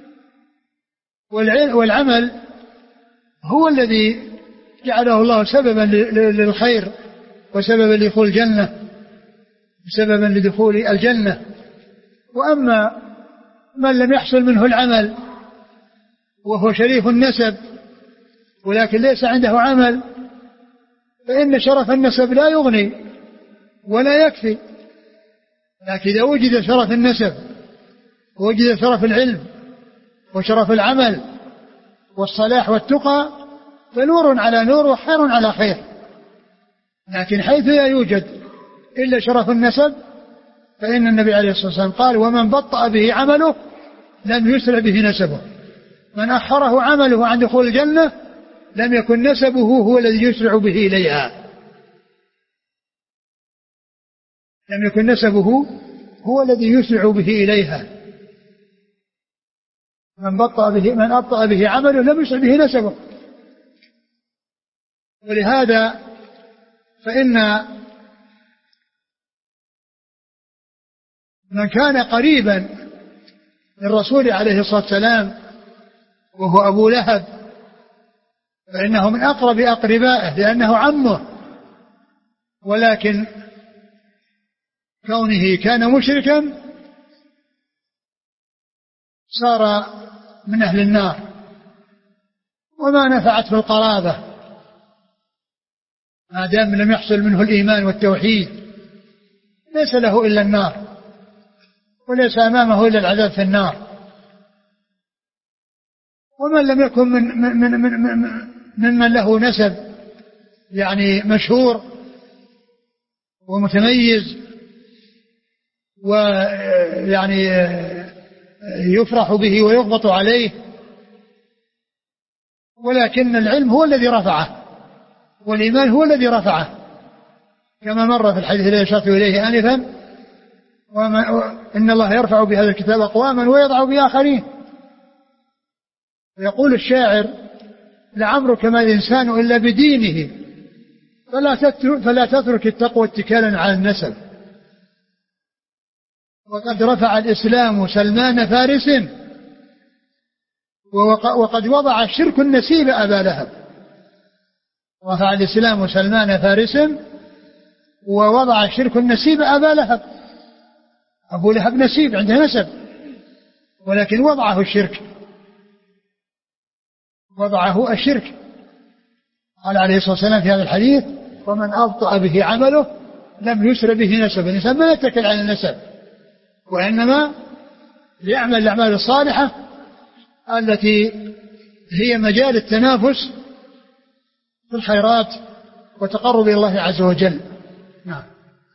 والعمل هو الذي جعله الله سببا للخير وسببا لدخول الجنة سببا لدخول الجنة. وأما من لم يحصل منه العمل وهو شريف النسب ولكن ليس عنده عمل فإن شرف النسب لا يغني ولا يكفي. لكن إذا وجد شرف النسب ووجد شرف العلم وشرف العمل والصلاح والتقى فنور على نور وخير على خير. لكن حيث لا يوجد إلا شرف النسب فإن النبي عليه الصلاة والسلام قال ومن بطأ به عمله لم يسرع به نسبه. من أخره عمله عن دخول الجنة لم يكن نسبه هو الذي يسرع به إليها لم يكن نسبه هو الذي يسرع به إليها. من بطأ به من أبطأ به عمله لم يسرع به نسبه. ولهذا فإن من كان قريبا للرسول عليه الصلاة والسلام وهو أبو لهب فإنه من أقرب أقربائه لأنه عمه، ولكن كونه كان مشركا صار من أهل النار وما نفعته القرابة ما دام لم يحصل منه الإيمان والتوحيد ليس له إلا النار وليس أمامه إلا العذاب في النار. ومن لم يكن من من من من من ممن له نسب يعني مشهور ومتميز ويعني يفرح به ويغبط عليه، ولكن العلم هو الذي رفعه والإيمان هو الذي رفعه كما مر في الحديث الذي أشرت إليه آنفا إن الله يرفع بهذا الكتاب أقواما ويضع به آخرين. يقول الشاعر لعمرك ما الإنسان إلا بدينه فلا تترك, فلا تترك التقوى اتكالا على النسب. وقد رفع الإسلام سلمان فارس وقد وضع الشرك النسيب أبا لهب. رفع الإسلام سلمان فارس ووضع الشرك النسيب أبا لهب. أبو لهب نسيب عنده نسب ولكن وضعه الشرك وضعه الشرك. قال عليه الصلاة والسلام في هذا الحديث ومن أبطأ به عمله لم يسر به نسب. الإنسان ما يتكل على النسب وإنما يعمل الأعمال الصالحة التي هي مجال التنافس في الخيرات وتقرب إلى الله عز وجل. نعم.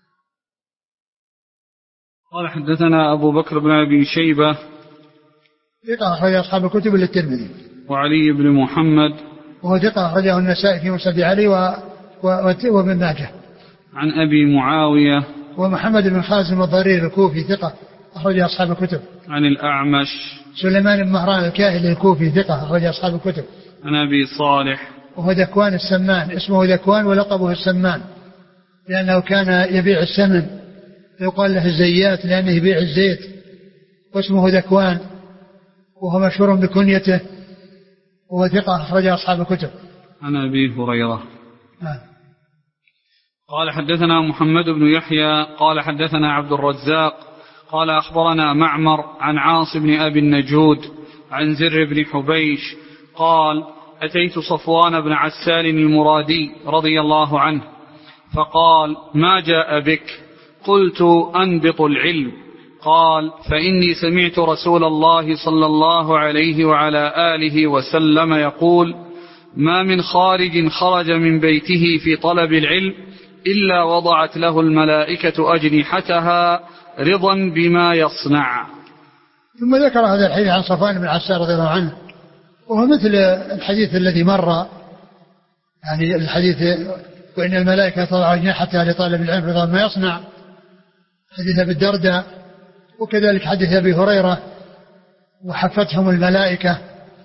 قال حدثنا أبو بكر بن أبي شيبة ثقة أخرجه أصحاب الكتب للترمذي. وعلي بن محمد وهو ثقة أخرجه النسائي في مسند علي و... و... وابن ماجه. عن أبي معاوية ومحمد بن خازم الضرير الكوفي ثقة أخرجه أصحاب الكتب. عن الأعمش سليمان بن مهران الكاهلي الكوفي ثقة أخرجه أصحاب الكتب. عن أبي صالح وهو ذكوان السمان، اسمه ذكوان ولقبه السمان لأنه كان يبيع السمن يقال له الزيات لأنه يبيع الزيت، واسمه ذكوان وهو مشهور بكنيته وهو ثقة أخرجه أصحاب الكتب. عن أبي هريرة آه. قال حدثنا محمد بن يحيى قال حدثنا عبد الرزاق قال أخبرنا معمر عن عاصم بن أبي النجود عن زر بن حبيش قال أتيت صفوان بن عسال المرادي رضي الله عنه فقال ما جاء بك؟ قلت أنبط العلم. قال فإني سمعت رسول الله صلى الله عليه وعلى آله وسلم يقول ما من خارج خرج من بيته في طلب العلم إلا وضعت له الملائكة أجنحتها رضا بما يصنع. ثم ذكر هذا الحديث عن صفوان بن عسال رضي الله عنه وهو مثل الحديث الذي مر، يعني الحديث وإن الملائكة تضع أجنحتها لطالب العلم رضا بما يصنع، حديث أبي الدرداء، وكذلك حديث أبي هريرة وحفتهم الملائكة.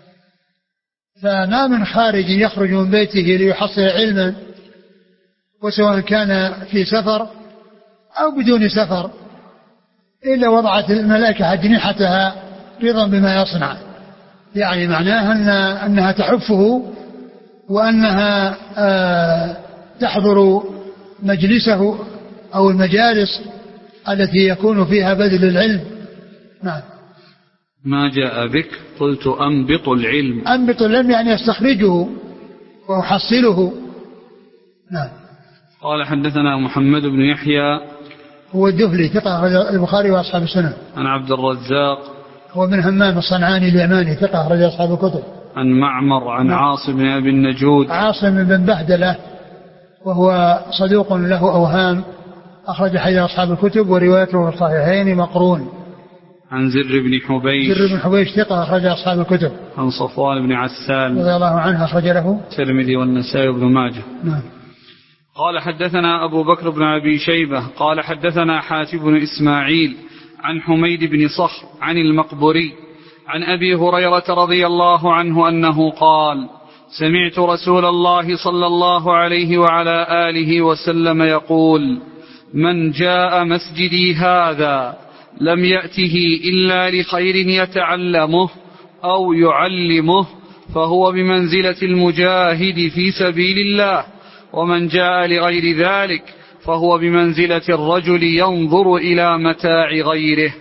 فما من خارج يخرج من بيته ليحصل علما وسواء كان في سفر أو بدون سفر إلا وضعت الملائكة أجنحتها رضا بما يصنع، يعني معناها أن أنها تحفه وأنها آه تحضر مجلسه أو المجالس التي يكون فيها بذل العلم. نعم. ما جاء بك قلت أنبط العلم. أنبط العلم يعني أستخرجه وأحصله. نعم. قال حدثنا محمد بن يحيى هو الدهلي ثقة البخاري وأصحاب السنن. عن عبد الرزاق هو من همام الصنعاني اليماني ثقة رجل أصحاب الكتب. عن معمر عن نعم. عاصم بن أبي النجود. عاصم بن بهدلة وهو صدوق له أوهام أخرج حديث أصحاب الكتب وروايته في الصحيحين مقرون. عن زر بن حبيش. زر بن حبيش ثقة أخرج أصحاب الكتب. عن صفوان بن عسال رضي الله عنه أخرج له الترمذي والنسائي وابن ماجه. نعم. قال حدثنا أبو بكر بن أبي شيبة قال حدثنا حاتم بن إسماعيل عن حميد بن صخر عن المقبري عن أبي هريرة رضي الله عنه أنه قال سمعت رسول الله صلى الله عليه وعلى آله وسلم يقول من جاء مسجدي هذا لم يأته إلا لخير يتعلمه أو يعلمه فهو بمنزلة المجاهد في سبيل الله، ومن جاء لغير ذلك فهو بمنزلة الرجل ينظر إلى متاع غيره.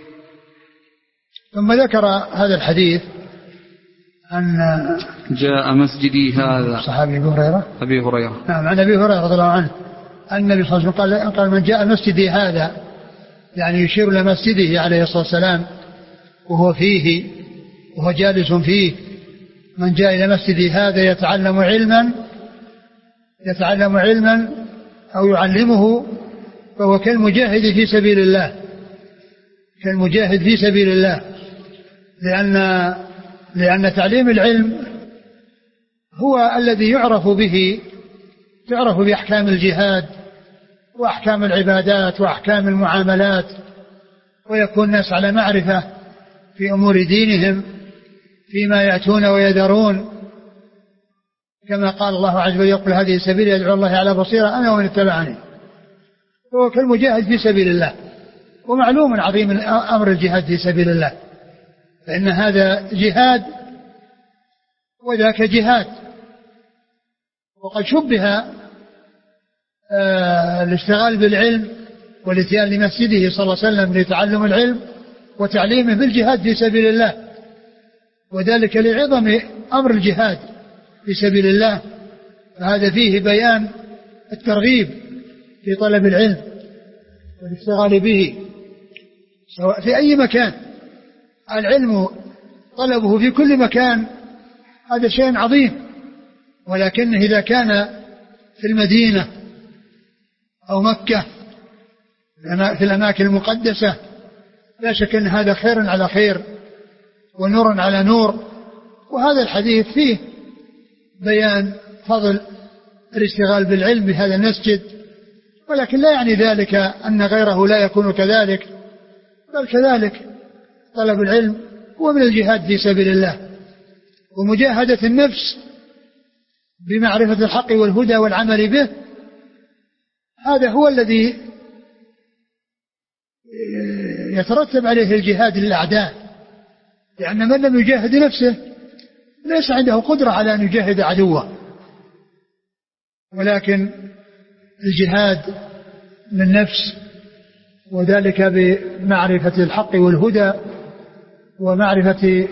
ثم ذكر هذا الحديث أن جاء مسجدي هذا صحابي أبي هريرة أبي هريرة نعم عن أبي هريرة رضي الله عنه أن النبي صلى الله عليه وسلم قال من جاء مسجدي هذا، يعني يشير إلى مسجده عليه الصلاة والسلام وهو فيه وهو جالس فيه. من جاء إلى مسجدي هذا يتعلم علما يتعلم علما أو يعلمه فهو كالمجاهد في سبيل الله كالمجاهد في سبيل الله لأن لأن تعليم العلم هو الذي يعرف به تعرف بأحكام الجهاد وأحكام العبادات وأحكام المعاملات، ويكون الناس على معرفة في أمور دينهم فيما يأتون ويذرون، كما قال الله عز وجل يقول هذه سبيل يدعو الله على بصيرة أنا ومن اتبعني. هو كالمجاهد في سبيل الله، ومعلوم عظيم أمر الجهاد في سبيل الله، فإن هذا جهاد وذاك جهاد. وقد شبه آه الاشتغال بالعلم والاتيان لمسجده صلى الله عليه وسلم لتعلم العلم وتعليمه بالجهاد في سبيل الله، وذلك لعظم أمر الجهاد في سبيل الله. فهذا فيه بيان الترغيب في طلب العلم والاشتغال به سواء في أي مكان. العلم طلبه في كل مكان هذا شيء عظيم، ولكنه إذا كان في المدينة أو مكة في الأماكن المقدسة لا شك أن هذا خير على خير ونور على نور. وهذا الحديث فيه بيان فضل الاشتغال بالعلم بهذا المسجد، ولكن لا يعني ذلك أن غيره لا يكون كذلك، بل كذلك طلب العلم هو من الجهاد في سبيل الله ومجاهدة النفس بمعرفة الحق والهدى والعمل به. هذا هو الذي يترتب عليه الجهاد للأعداء، لأن من لم يجاهد نفسه ليس عنده قدرة على أن يجاهد عدوه. ولكن الجهاد للنفس وذلك بمعرفة الحق والهدى ومعرفة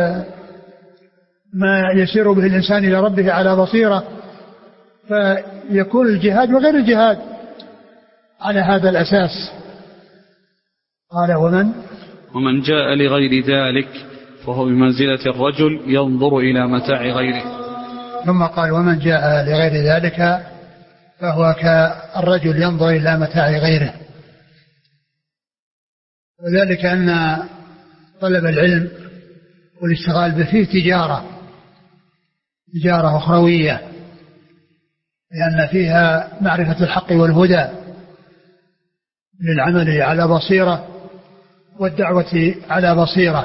ما يسير به الإنسان إلى ربه على بصيرة، فيكون الجهاد وغير الجهاد على هذا الأساس. قال ومن ومن جاء لغير ذلك فهو بمنزلة الرجل ينظر إلى متاع غيره. ثم قال ومن جاء لغير ذلك فهو كالرجل ينظر إلى متاع غيره، وذلك أن طلب العلم والاشتغال به فيه تجارة تجارة أخروية، لأن فيها معرفة الحق والهدى للعمل على بصيرة والدعوة على بصيرة.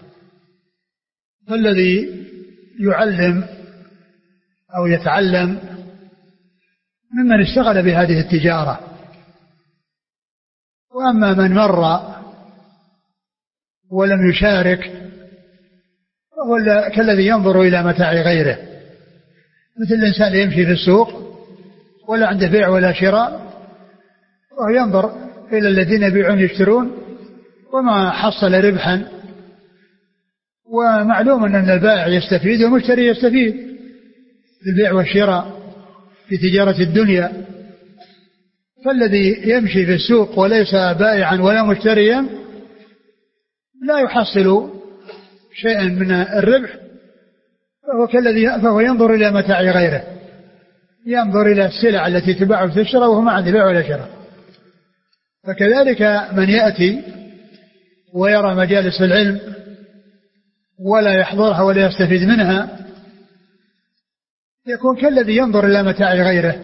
فالذي يعلم أو يتعلم ممن اشتغل بهذه التجارة، وأما من مر ولم يشارك ولا كالذي ينظر إلى متاع غيره، مثل الإنسان يمشي في السوق ولا عنده بيع ولا شراء وينظر إلى الذين يبيعون يشترون وما حصل ربحا، ومعلوم أن البائع يستفيد والمشتري يستفيد في البيع والشراء في تجارة الدنيا. فالذي يمشي في السوق وليس بائعا ولا مشتريا لا يحصل شيئا من الربح، فهو كالذي فهو ينظر إلى متاع غيره، ينظر إلى السلع التي تباع وتشترى وهو ما عنده بيع ولا شراء. فكذلك من يأتي ويرى مجالس العلم ولا يحضرها ولا يستفيد منها يكون كالذي ينظر إلى متاع غيره،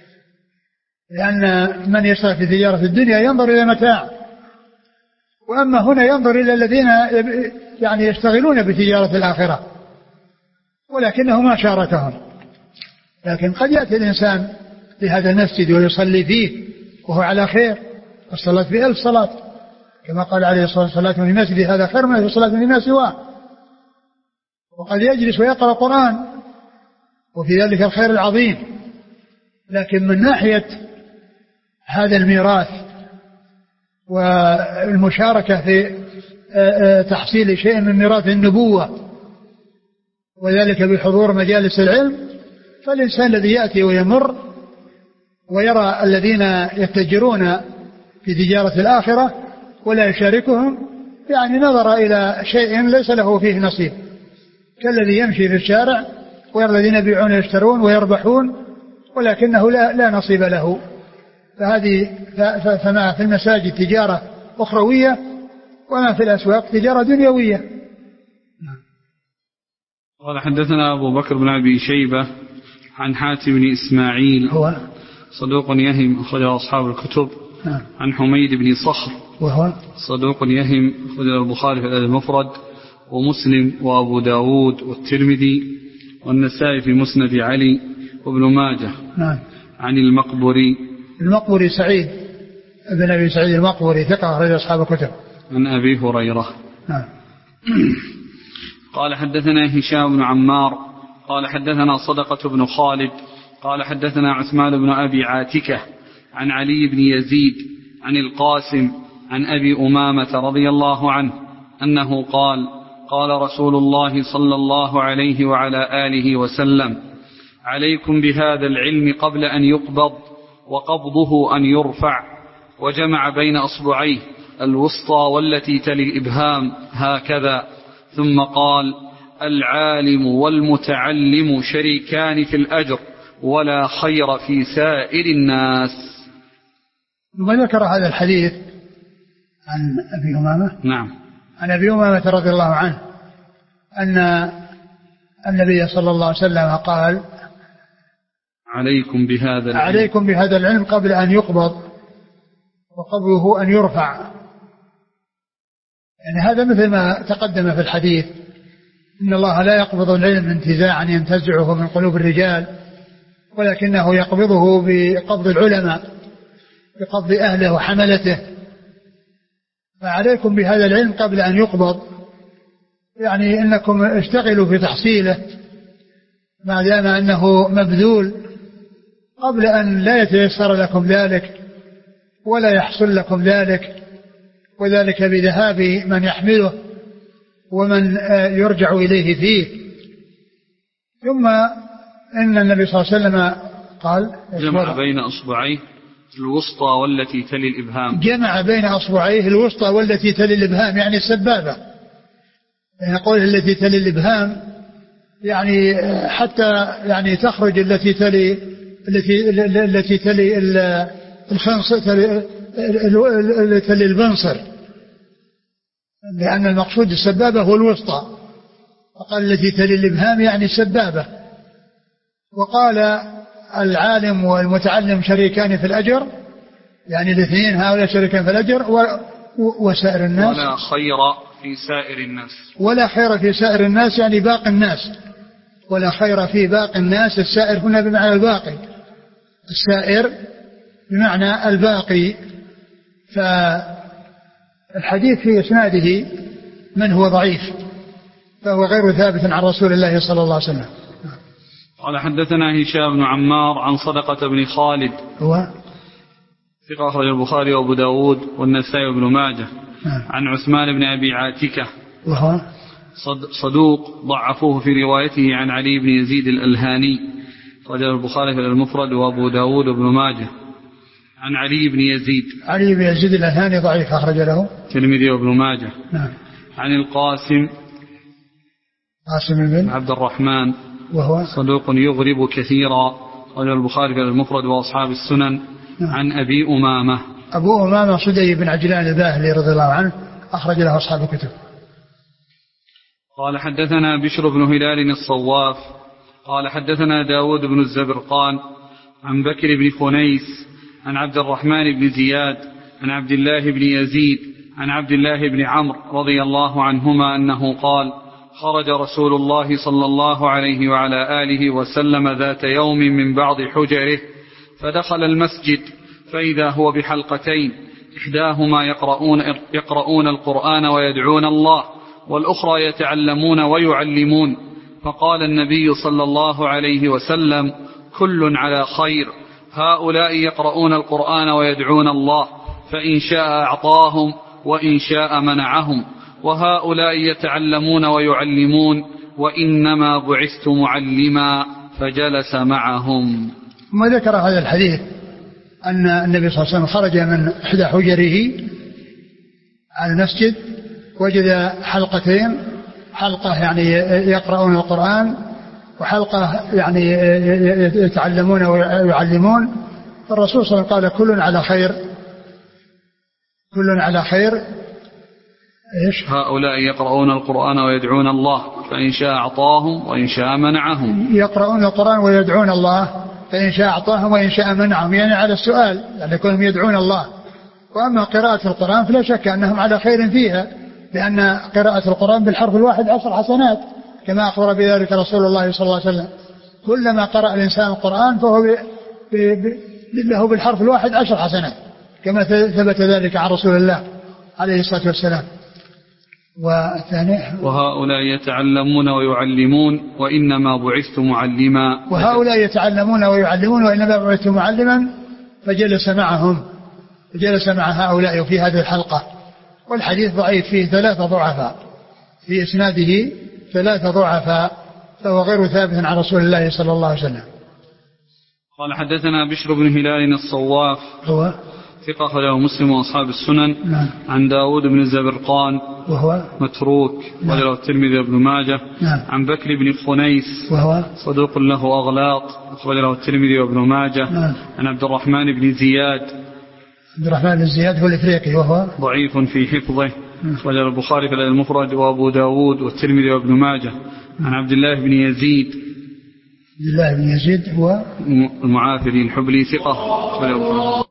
لأن من يشتغل في تجارة الدنيا ينظر إلى متاع، وأما هنا ينظر إلى الذين يعني يشتغلون بتجارة الآخرة ولكنه ما شاركهم. لكن قد يأتي الإنسان لهذا المسجد ويصلي فيه وهو على خير، الصلاة في ألف صلاة كما قال عليه الصلاة والسلام في المسجد هذا خير من الصلاة فيما سواه، وقد يجلس ويقرأ القرآن وفي ذلك الخير العظيم. لكن من ناحية هذا الميراث والمشاركة في تحصيل شيء من ميراث النبوة وذلك بحضور مجالس العلم، فالإنسان الذي يأتي ويمر ويرى الذين يتجرون في تجارة الآخرة ولا يشاركهم يعني نظر إلى شيء ليس له فيه نصيب، كالذي يمشي في الشارع ويرى الذين يبيعون ويشترون ويربحون ولكنه لا, لا نصيب له. فهذه فما في المساجد تجارة أخروية وما في الأسواق تجارة دنيوية. قال حدثنا أبو بكر بن أبي شيبة عن حاتم بن إسماعيل هو صدوق يهم أخرج أصحاب الكتب. نعم. عن حميد بن صخر وهو صدوق يهم أخرج البخاري في الأدب المفرد ومسلم وأبو داود والترمذي والنسائي في مسند علي وابن ماجه. نعم. عن المقبري المقبري سعيد ابن أبي سعيد المقبري ثقة أخرج أصحاب الكتب. عن أبي هريرة. نعم. قال حدثنا هشام بن عمار قال حدثنا صدقة بن خالد قال حدثنا عثمان بن أبي عاتكة عن علي بن يزيد عن القاسم عن أبي أمامة رضي الله عنه أنه قال قال رسول الله صلى الله عليه وعلى آله وسلم عليكم بهذا العلم قبل أن يقبض وقبضه أن يرفع، وجمع بين أصبعيه الوسطى والتي تلي الإبهام هكذا، ثم قال العالم والمتعلم شريكان في الأجر ولا خير في سائر الناس. وذكر هذا الحديث عن أبي أمامة. نعم. عن أبي أمامة رضي الله عنه أن النبي صلى الله عليه وسلم قال عليكم بهذا العلم عليكم بهذا العلم قبل أن يقبض وقبله أن يرفع. يعني هذا مثل ما تقدم في الحديث إن الله لا يقبض العلم انتزاعا ينتزعه من قلوب الرجال، ولكنه يقبضه بقبض العلماء بقبض أهله وحملته. فعليكم بهذا العلم قبل أن يقبض، يعني إنكم اشتغلوا في تحصيله ما دام أنه مبذول قبل أن لا يتيسر لكم ذلك ولا يحصل لكم ذلك، وذلك بذهاب من يحمله ومن يرجع إليه فيه. ثم إن النبي صلى الله عليه وسلم قال جمع بين أصبعيه الوسطى والتي تلي الإبهام. جمع بين أصبعيه الوسطى والتي تلي الإبهام يعني السبابة، يعني قوله التي تلي الإبهام يعني حتى يعني تخرج التي تلي التي التي تلي الخنصر تلي, تلي البنصر، لأن المقصود السبابة هو الوسطى، وقال التي تلي الإبهام يعني السبابة. وقال العالم والمتعلم شريكان في الأجر، يعني الاثنين هؤلاء شريكان في الأجر وسائر الناس ولا خير في سائر الناس. ولا خير في سائر الناس يعني باقي الناس، ولا خير في باقي الناس. السائر هنا بمعنى الباقي، السائر بمعنى الباقي. فالحديث في إسناده من هو ضعيف فهو غير ثابت عن رسول الله صلى الله عليه وسلم. قال حدثنا هشام بن عمار عن صدقة بن خالد هو ثقة أخرج البخاري وأبو داود والنسائي وابن ماجه. عن عثمان بن أبي عاتكة وهو صدوق ضعفوه في روايته عن علي بن يزيد الألهاني أخرجه البخاري في المفرد وأبو داود وابن ماجه. عن علي بن يزيد علي بن يزيد الألهاني ضعيف أخرج له الترمذي وابن ماجه. نعم. عن القاسم قاسم بن عبد الرحمن وهو صدوق يغرب كثيرا أخرجه البخاري في المفرد وأصحاب السنن. نعم. عن أبي أمامة أبو أمامة صدي بن عجلان الباهلي رضي الله عنه أخرج له أصحاب الكتب. قال حدثنا بشر بن هلال الصواف قال حدثنا داود بن الزبرقان عن بكر بن خنيس عن عبد الرحمن بن زياد عن عبد الله بن يزيد عن عبد الله بن عمرو رضي الله عنهما أنه قال خرج رسول الله صلى الله عليه وعلى آله وسلم ذات يوم من بعض حجره فدخل المسجد فإذا هو بحلقتين إحداهما يقرؤون, يقرؤون القرآن ويدعون الله والأخرى يتعلمون ويعلمون فقال النبي صلى الله عليه وسلم كل على خير هؤلاء يقرؤون القرآن ويدعون الله فإن شاء أعطاهم وإن شاء منعهم وهؤلاء يتعلمون ويعلمون وإنما بعثت معلما فجلس معهم. ثم ذكر هذا الحديث أن النبي صلى الله عليه وسلم خرج من إحدى حجره على المسجد وجد حلقتين حلقة يعني يقرؤون القرآن وحلقة يعني يتعلمون ويعلمون فالرسول صلى الله عليه وسلم قال كل على خير كل على خير إيش هؤلاء يقرؤون القرآن ويدعون الله فإن شاء أعطاهم وإن شاء منعهم يقرؤون القرآن ويدعون الله فإن شاء أعطاهم وإن شاء منعهم يعني على السؤال يعني كلهم يدعون الله. وأما قراءة القرآن فلا شك أنهم على خير فيها لأن قراءة القرآن بالحرف الواحد عشر حسنات كما أخبر بذلك رسول الله صلى الله عليه وسلم كلما قرأ الإنسان القرآن فهو ب... ب... ب... له بالحرف الواحد عشر حسنات كما ثبت ذلك عن رسول الله عليه الصلاة والسلام. وهؤلاء يتعلمون ويعلمون وإنما بعثت معلما وهؤلاء يتعلمون ويعلمون وإنما بعثت معلما فجلس معهم فجلس مع هؤلاء في هذه الحلقة. والحديث ضعيف فيه ثلاثة ضعفاء في إسناده ثلاثة ضعفاء فهو غير ثابت عن رسول الله صلى الله عليه وسلم. قال حدثنا بشر بن هلال الصواف هو ثقة أخرجه مسلم وأصحاب السنن. نعم. عن داود بن الزبرقان وهو متروك وله الترمذي وابن ماجه. نعم. عن بكر بن خنيس وهو صدوق له أغلاط وله الترمذي وابن ماجه. نعم. عن عبد الرحمن بن زياد عبد الرحمن بن زياد هو الإفريقي وهو ضعيف في حفظه وله البخاري في المفرد وأبو داود والترمذي وابن ماجه. عن عبد الله بن يزيد عبد الله بن يزيد هو المعافري الحبلي ثقة